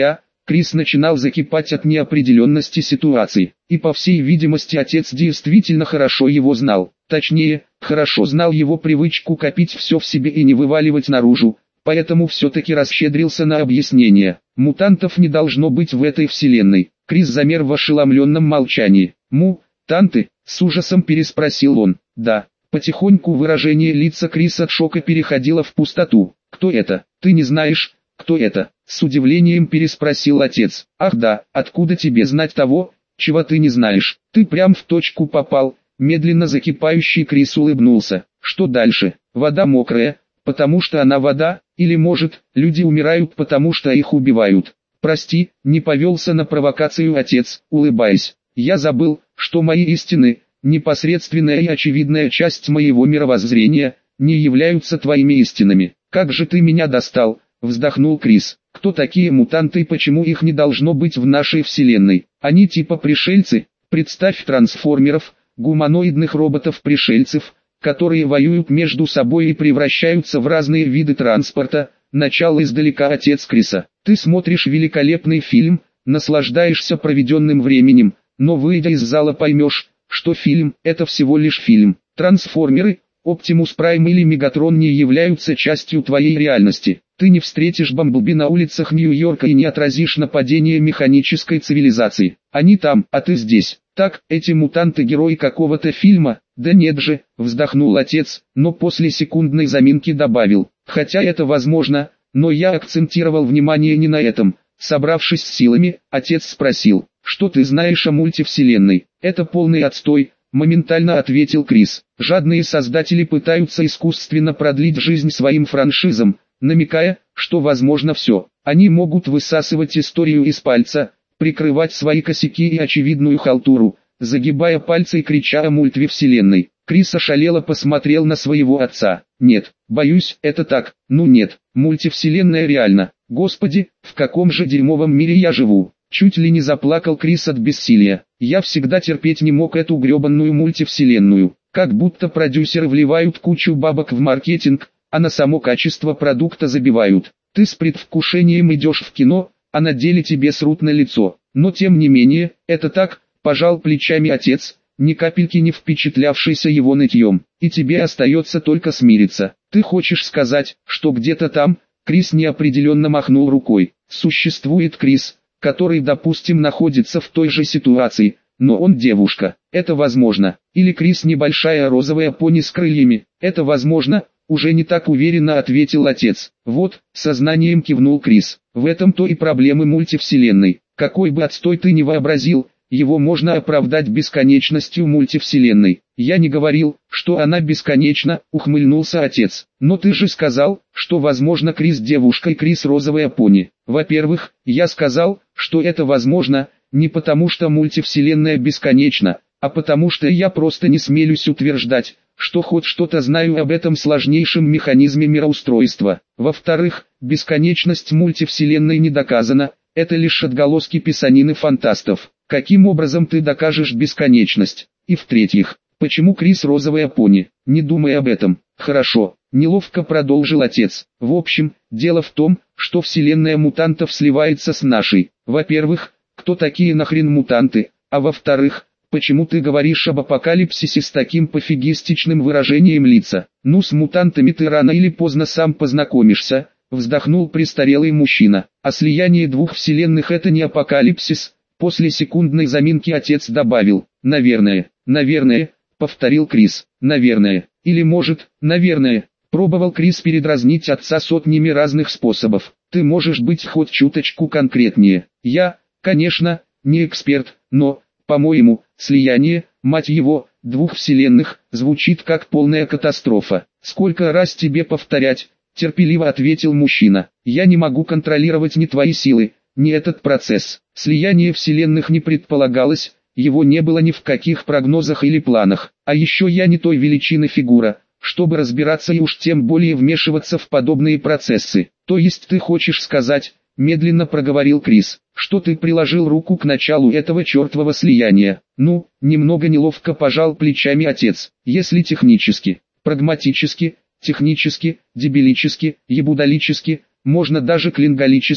Крис начинал закипать от неопределенности ситуации, и по всей видимости отец действительно хорошо его знал. Точнее, хорошо знал его привычку копить все в себе и не вываливать наружу, поэтому все-таки расщедрился на объяснение. Мутантов не должно быть в этой вселенной. Крис замер в ошеломленном молчании. «Му-танты?» — с ужасом переспросил он. «Да». Потихоньку выражение лица Криса от шока переходило в пустоту. «Кто это? Ты не знаешь, кто это?» — с удивлением переспросил отец. «Ах да, откуда тебе знать того, чего ты не знаешь? Ты прям в точку попал». Медленно закипающий Крис улыбнулся. «Что дальше? Вода мокрая, потому что она вода, или может, люди умирают, потому что их убивают?» «Прости, не повелся на провокацию отец», улыбаясь. «Я забыл, что мои истины, непосредственная и очевидная часть моего мировоззрения, не являются твоими истинами. Как же ты меня достал», вздохнул Крис. «Кто такие мутанты и почему их не должно быть в нашей вселенной? Они типа пришельцы? Представь трансформеров, гуманоидных роботов-пришельцев, которые воюют между собой и превращаются в разные виды транспорта». Начал издалека отец Криса. «Ты смотришь великолепный фильм, наслаждаешься проведенным временем, но выйдя из зала поймешь, что фильм – это всего лишь фильм. Трансформеры, Оптимус Прайм или Мегатрон не являются частью твоей реальности. Ты не встретишь Бамблби на улицах Нью-Йорка и не отразишь нападение механической цивилизации. Они там, а ты здесь. Так, эти мутанты герои какого-то фильма?» «Да нет же», вздохнул отец, но после секундной заминки добавил. «Хотя это возможно, но я акцентировал внимание не на этом». Собравшись с силами, отец спросил: «Что ты знаешь о мультивселенной?» «Это полный отстой», моментально ответил Крис. «Жадные создатели пытаются искусственно продлить жизнь своим франшизам, намекая, что возможно все. Они могут высасывать историю из пальца, прикрывать свои косяки и очевидную халтуру, загибая пальцы и крича о мультивселенной». Крис ошалело посмотрел на своего отца. «Нет, боюсь, это так. Ну нет, мультивселенная реально. Господи, в каком же дерьмовом мире я живу?» Чуть ли не заплакал Крис от бессилия. «Я всегда терпеть не мог эту гребанную мультивселенную. Как будто продюсеры вливают кучу бабок в маркетинг, а на само качество продукта забивают. Ты с предвкушением идешь в кино, а на деле тебе срут на лицо. Но тем не менее, это так», пожал плечами отец, ни капельки не впечатлявшийся его нытьем. «И тебе остается только смириться. Ты хочешь сказать, что где-то там?» Крис неопределенно махнул рукой. «Существует Крис, который, допустим, находится в той же ситуации, но он девушка. Это возможно. Или Крис небольшая розовая пони с крыльями. Это возможно», уже не так уверенно ответил отец. «Вот», сознанием кивнул Крис. «В этом-то и проблемы мультивселенной. Какой бы отстой ты ни вообразил, его можно оправдать бесконечностью мультивселенной». «Я не говорил, что она бесконечна», ухмыльнулся отец. «Но ты же сказал, что возможно Крис девушка и Крис розовая пони». «Во-первых, я сказал, что это возможно, не потому что мультивселенная бесконечна, а потому что я просто не смелюсь утверждать, что хоть что-то знаю об этом сложнейшем механизме мироустройства. Во-вторых, бесконечность мультивселенной не доказана, это лишь отголоски писанины фантастов. Каким образом ты докажешь бесконечность? И в-третьих, почему Крис розовая пони? Не думай об этом». «Хорошо», неловко продолжил отец. «В общем, дело в том, что вселенная мутантов сливается с нашей. Во-первых, кто такие нахрен мутанты, а во-вторых, почему ты говоришь об апокалипсисе с таким пофигистичным выражением лица? Ну, с мутантами ты рано или поздно сам познакомишься», вздохнул престарелый мужчина. «А слияние двух вселенных — это не апокалипсис». После секундной заминки отец добавил: «Наверное, наверное», повторил Крис. «Наверное, или может, наверное». Пробовал Крис передразнить отца сотнями разных способов. «Ты можешь быть хоть чуточку конкретнее?» «Я, конечно, не эксперт, но, по-моему, слияние, мать его, двух вселенных, звучит как полная катастрофа». «Сколько раз тебе повторять?» терпеливо ответил мужчина. «Я не могу контролировать ни твои силы, ни этот процесс. Слияние вселенных не предполагалось, его не было ни в каких прогнозах или планах. А еще я не той величины фигура, чтобы разбираться и уж тем более вмешиваться в подобные процессы». «То есть ты хочешь сказать», медленно проговорил Крис, «что ты приложил руку к началу этого чертового слияния?» «Ну, немного неловко пожал плечами отец. Если технически, прагматически, технически, дебилически, ебудалически, можно даже клинголически,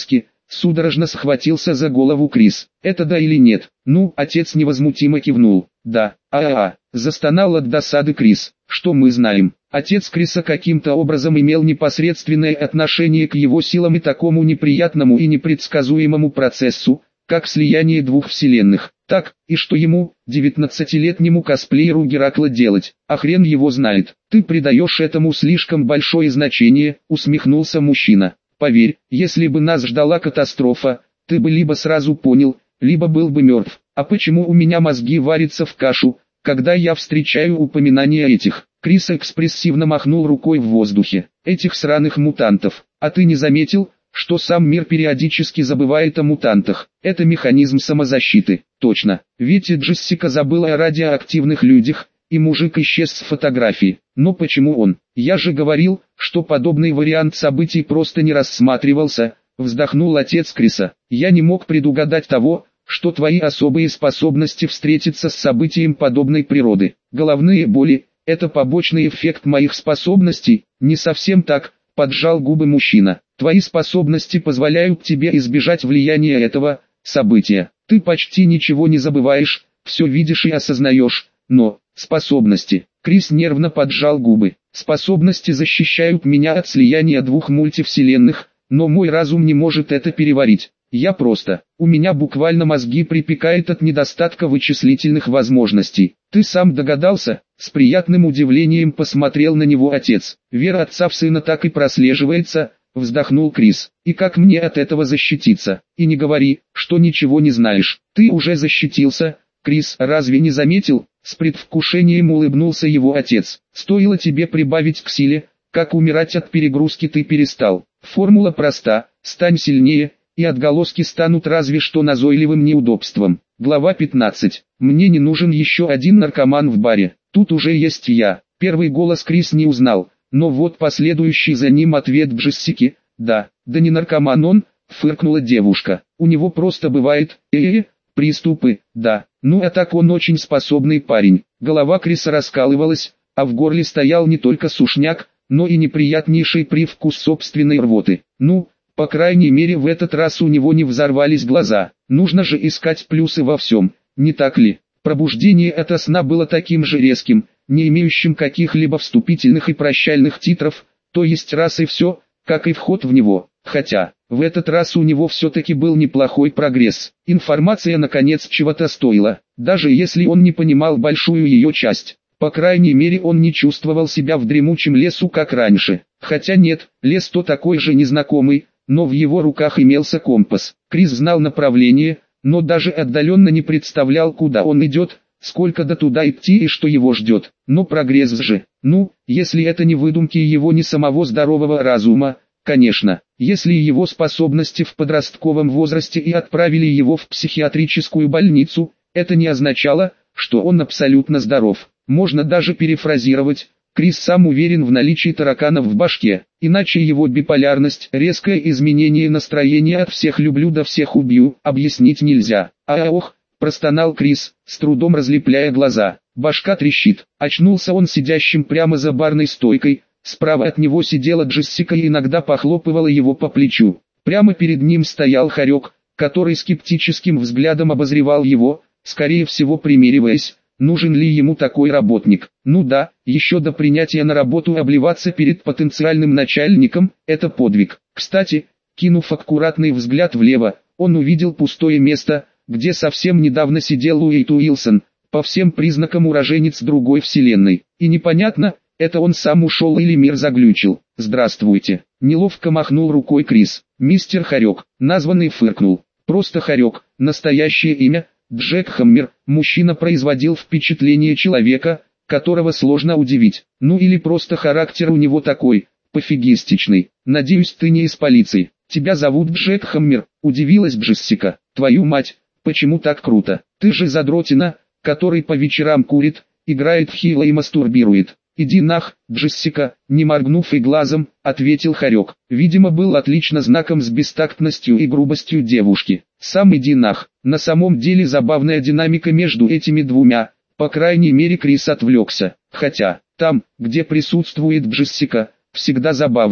Судорожно схватился за голову Крис. Это да или нет? Ну, отец невозмутимо кивнул. Да, а-а-а, застонал от досады Крис. Что мы знаем? Отец Криса каким-то образом имел непосредственное отношение к его силам и такому неприятному и непредсказуемому процессу, как слияние двух вселенных. Так, и что ему, девятнадцатилетнему косплееру Геракла, делать? А хрен его знает. Ты придаешь этому слишком большое значение, усмехнулся мужчина. Поверь, если бы нас ждала катастрофа, ты бы либо сразу понял, либо был бы мертв. А почему у меня мозги варятся в кашу, когда я встречаю упоминания этих? Крис экспрессивно махнул рукой в воздухе. Этих сраных мутантов. А ты не заметил, что сам мир периодически забывает о мутантах? Это механизм самозащиты. Точно. Ведь Джессика забыла о радиоактивных людях, и мужик исчез с фотографии. Но почему он? Я же говорил, что подобный вариант событий просто не рассматривался, вздохнул отец Криса. Я не мог предугадать того, что твои особые способности встретятся с событием подобной природы. Головные боли – это побочный эффект моих способностей. Не совсем так, поджал губы мужчина. Твои способности позволяют тебе избежать влияния этого события. Ты почти ничего не забываешь, все видишь и осознаешь, но способности. Крис нервно поджал губы. Способности защищают меня от слияния двух мультивселенных, но мой разум не может это переварить. Я просто, у меня буквально мозги припекает от недостатка вычислительных возможностей. Ты сам догадался? С приятным удивлением посмотрел на него отец. Вера отца в сына так и прослеживается, вздохнул Крис. И как мне от этого защититься? И не говори, что ничего не знаешь. Ты уже защитился, Крис, разве не заметил? С предвкушением улыбнулся его отец. Стоило тебе прибавить к силе, как умирать от перегрузки ты перестал. Формула проста, стань сильнее, и отголоски станут разве что назойливым неудобством. Глава пятнадцать. Мне не нужен еще один наркоман в баре. Тут уже есть я. Первый голос Крис не узнал, но вот последующий за ним ответ Джессики. Да, да не наркоман он, фыркнула девушка. У него просто бывает, э-э, приступы, да. Ну а так он очень способный парень. Голова Криса раскалывалась, а в горле стоял не только сушняк, но и неприятнейший привкус собственной рвоты. Ну, по крайней мере в этот раз у него не взорвались глаза. Нужно же искать плюсы во всем, не так ли? Пробуждение ото сна было таким же резким, не имеющим каких-либо вступительных и прощальных титров, то есть раз и все, как и вход в него. Хотя, в этот раз у него все-таки был неплохой прогресс. Информация наконец чего-то стоила, даже если он не понимал большую ее часть. По крайней мере он не чувствовал себя в дремучем лесу как раньше. Хотя нет, лес то такой же незнакомый, но в его руках имелся компас. Крис знал направление, но даже отдаленно не представлял, куда он идет, сколько до туда идти и что его ждет. Но прогресс же, ну, если это не выдумки его не самого здорового разума, конечно, если его способности в подростковом возрасте и отправили его в психиатрическую больницу, это не означало, что он абсолютно здоров. Можно даже перефразировать: Крис сам уверен в наличии тараканов в башке, иначе его биполярность, резкое изменение настроения от всех люблю до всех убью, объяснить нельзя. А ох, простонал Крис, с трудом разлепляя глаза. Башка трещит. Очнулся он сидящим прямо за барной стойкой, справа от него сидела Джессика и иногда похлопывала его по плечу. Прямо перед ним стоял Хорек, который скептическим взглядом обозревал его, скорее всего примериваясь, нужен ли ему такой работник. Ну да, еще до принятия на работу обливаться перед потенциальным начальником – это подвиг. Кстати, кинув аккуратный взгляд влево, он увидел пустое место, где совсем недавно сидел Уэйт Уилсон, по всем признакам уроженец другой вселенной. И непонятно, это он сам ушел или мир заглючил. «Здравствуйте», – неловко махнул рукой Крис. «Мистер Хорек», названный фыркнул. «Просто Хорек, настоящее имя». Джек Хаммер, мужчина, производил впечатление человека, которого сложно удивить. Ну или просто характер у него такой, пофигистичный. Надеюсь, ты не из полиции. Тебя зовут Джек Хаммер, удивилась Джессика. Твою мать, почему так круто? Ты же задротина, который по вечерам курит, играет в хило и мастурбирует. Иди нах, Джессика, не моргнув и глазом, ответил Хорек. Видимо, был отлично знаком с бестактностью и грубостью девушки. Сам иди нах. На самом деле забавная динамика между этими двумя, по крайней мере Крис отвлекся. Хотя, там, где присутствует Джессика, всегда забавно.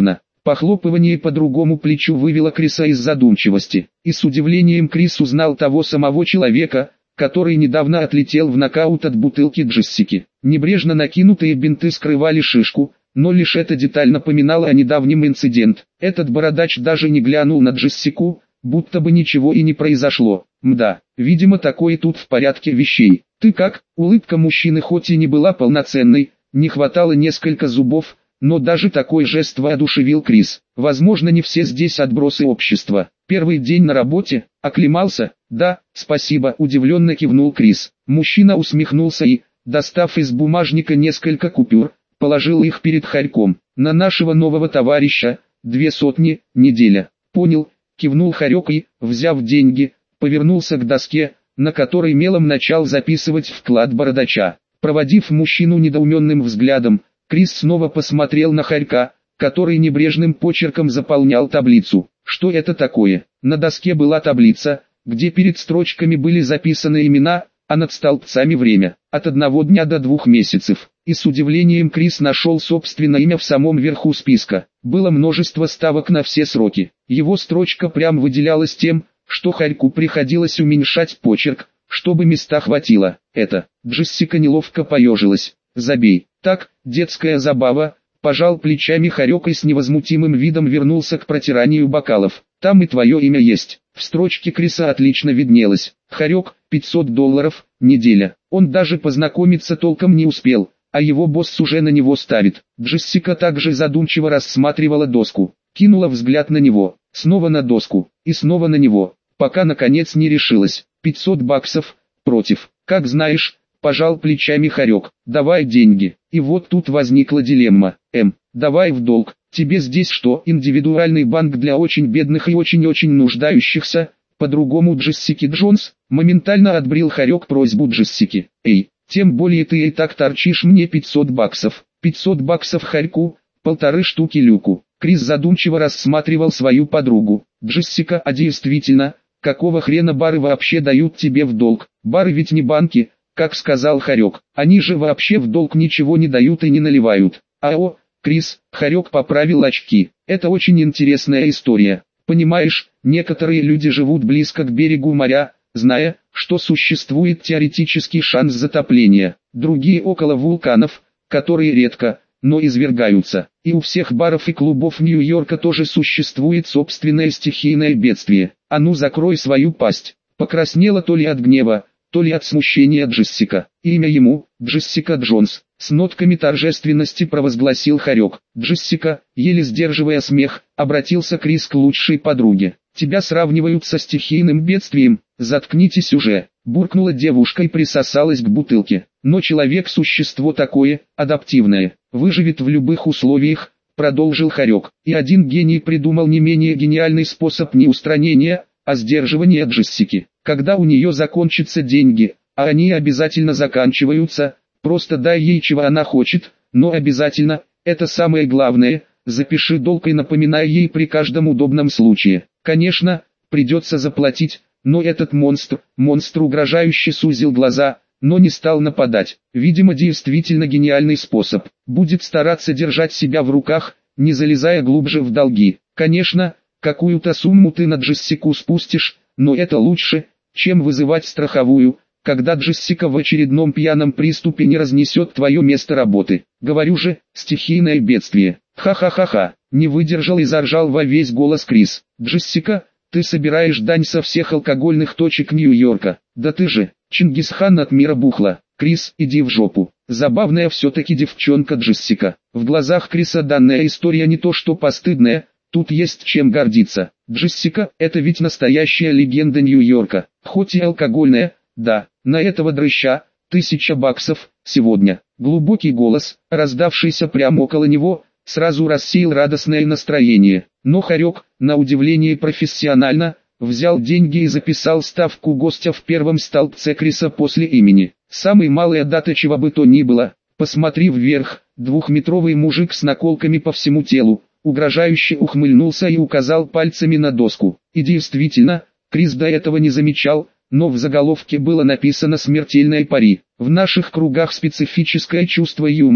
Похлопывание по другому плечу вывело Криса из задумчивости, и с удивлением Крис узнал того самого человека, который недавно отлетел в нокаут от бутылки Джессики. Небрежно накинутые бинты скрывали шишку, но лишь эта деталь напоминала о недавнем инциденте. Этот бородач даже не глянул на Джессику, будто бы ничего и не произошло. Мда, видимо такое тут в порядке вещей. Ты как? Улыбка мужчины хоть и не была полноценной, не хватало несколько зубов, но даже такой жест воодушевил Крис. Возможно, не все здесь отбросы общества. Первый день на работе, оклемался? Да, спасибо, удивленно кивнул Крис. Мужчина усмехнулся и, достав из бумажника несколько купюр, положил их перед Харьком. На нашего нового товарища, две сотни, неделя. Понял, кивнул Харек и, взяв деньги, повернулся к доске, на которой мелом начал записывать вклад бородача. Проводив мужчину недоуменным взглядом, Крис снова посмотрел на Харька, который небрежным почерком заполнял таблицу. Что это такое? На доске была таблица, где перед строчками были записаны имена, а над столбцами время, от одного дня до двух месяцев. И с удивлением Крис нашел собственное имя в самом верху списка. Было множество ставок на все сроки. Его строчка прям выделялась тем, что Харьку приходилось уменьшать почерк, чтобы места хватило. Это, Джессика неловко поежилась. Забей. Так, детская забава. Пожал плечами Харек и с невозмутимым видом вернулся к протиранию бокалов. Там и твое имя есть. В строчке Криса отлично виднелось. Харек, пятьсот долларов, неделя. Он даже познакомиться толком не успел, а его босс уже на него ставит. Джессика также задумчиво рассматривала доску. Кинула взгляд на него, снова на доску, и снова на него, пока наконец не решилась. пятьсот баксов, против. Как знаешь, пожал плечами Харек. Давай деньги. И вот тут возникла дилемма. М, давай в долг. Тебе здесь что, индивидуальный банк для очень бедных и очень-очень нуждающихся? По-другому Джессики Джонс? Моментально отбрил Харек просьбу Джессики. Эй, тем более ты и так торчишь мне пятьсот баксов. пятьсот баксов Харьку, полторы штуки Люку. Крис задумчиво рассматривал свою подругу. Джессика, а действительно, какого хрена бары вообще дают тебе в долг? Бары ведь не банки, как сказал Харек. Они же вообще в долг ничего не дают и не наливают. Ао, Крис, Харек поправил очки. Это очень интересная история. Понимаешь, некоторые люди живут близко к берегу моря, зная, что существует теоретический шанс затопления. Другие около вулканов, которые редко, но извергаются. И у всех баров и клубов Нью-Йорка тоже существует собственное стихийное бедствие. А ну закрой свою пасть. Покраснела то ли от гнева, то ли от смущения Джессика. Имя ему, Джессика Джонс, с нотками торжественности провозгласил Харек. Джессика, еле сдерживая смех, обратился Крис к лучшей подруге. Тебя сравнивают со стихийным бедствием, заткнитесь уже, буркнула девушка и присосалась к бутылке. Но человек существо такое, адаптивное, выживет в любых условиях, продолжил Харек. И один гений придумал не менее гениальный способ не устранения, а сдерживания Джессики. Когда у нее закончатся деньги, а они обязательно заканчиваются, просто дай ей чего она хочет, но обязательно, это самое главное, запиши долг и напоминай ей при каждом удобном случае. Конечно, придется заплатить, но этот монстр, монстр угрожающе сузил глаза, но не стал нападать. Видимо, действительно гениальный способ. Будет стараться держать себя в руках, не залезая глубже в долги. Конечно, какую-то сумму ты на Джессику спустишь, но это лучше, чем вызывать страховую, когда Джессика в очередном пьяном приступе не разнесет твое место работы. Говорю же, стихийное бедствие. Ха-ха-ха-ха, не выдержал и заржал во весь голос Крис. Джессика, ты собираешь дань со всех алкогольных точек Нью-Йорка. Да ты же, Чингисхан от мира бухла. Крис, иди в жопу. Забавная все-таки девчонка Джессика. В глазах Криса данная история не то что постыдная, тут есть чем гордиться. Джессика, это ведь настоящая легенда Нью-Йорка. Хоть и алкогольная, да, на этого дрыща, тысяча баксов, сегодня. Глубокий голос, раздавшийся прямо около него, сразу рассеял радостное настроение. Но Харек, на удивление профессионально, взял деньги и записал ставку гостя в первом столбце Криса после имени. Самая малая дата чего бы то ни было. Посмотри вверх, двухметровый мужик с наколками по всему телу, угрожающе ухмыльнулся и указал пальцами на доску. И действительно, Крис до этого не замечал, но в заголовке было написано «Смертельная пари». В наших кругах специфическое чувство юмора,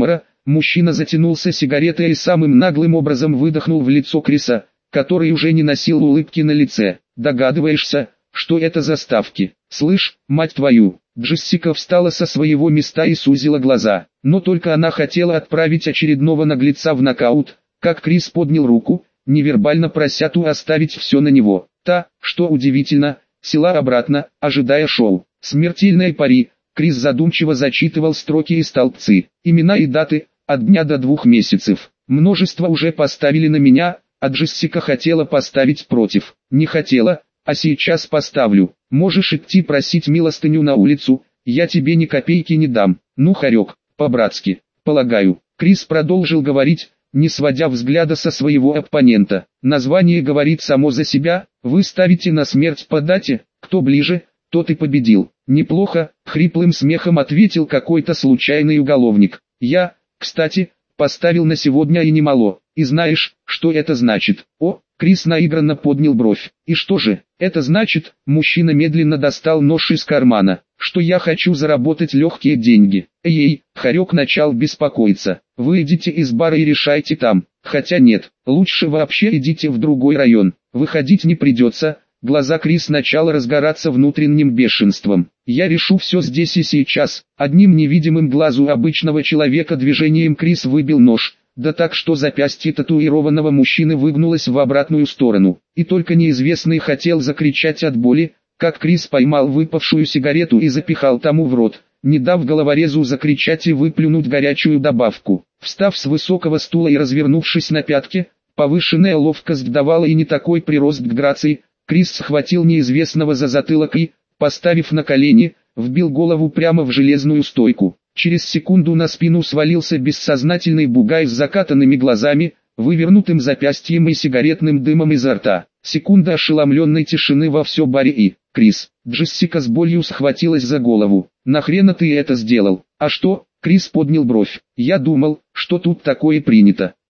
Мужчина затянулся сигаретой и самым наглым образом выдохнул в лицо Криса, который уже не носил улыбки на лице. «Догадываешься, что это за ставки? Слышь, мать твою!» Джессика встала со своего места и сузила глаза. Но только она хотела отправить очередного наглеца в нокаут, как Крис поднял руку, невербально прося ту оставить все на него. Та, что удивительно, села обратно, ожидая шоу. Смертельная пари. Крис задумчиво зачитывал строки и столбцы. Имена и даты, от дня до двух месяцев. Множество уже поставили на меня, а Джессика хотела поставить против. Не хотела, а сейчас поставлю. Можешь идти просить милостыню на улицу, я тебе ни копейки не дам. Ну хорек, по-братски, полагаю. Крис продолжил говорить, не сводя взгляда со своего оппонента. Название говорит само за себя, вы ставите на смерть по дате, кто ближе, тот и победил. Неплохо, хриплым смехом ответил какой-то случайный уголовник. Я, кстати, поставил на сегодня и немало. И знаешь, что это значит? О, Крис наигранно поднял бровь. И что же, это значит? Мужчина медленно достал нож из кармана. Что я хочу заработать легкие деньги. Эй, хорек начал беспокоиться. Вы идите из бара и решайте там. Хотя нет, лучше вообще идите в другой район. Выходить не придется. Глаза Крис начала разгораться внутренним бешенством. Я решу все здесь и сейчас. Одним невидимым глазу обычного человека движением Крис выбил нож. Да так, что запястье татуированного мужчины выгнулось в обратную сторону. И только неизвестный хотел закричать от боли, как Крис поймал выпавшую сигарету и запихал тому в рот, не дав головорезу закричать и выплюнуть горячую добавку. Встав с высокого стула и развернувшись на пятки, повышенная ловкость давала и не такой прирост к грации. Крис схватил неизвестного за затылок и, поставив на колени, вбил голову прямо в железную стойку. Через секунду на спину свалился бессознательный бугай с закатанными глазами, вывернутым запястьем и сигаретным дымом изо рта. Секунда ошеломленной тишины во все баре и... Крис. Джессика с болью схватилась за голову. «Нахрена ты это сделал?» «А что?» Крис поднял бровь. «Я думал, что тут такое принято».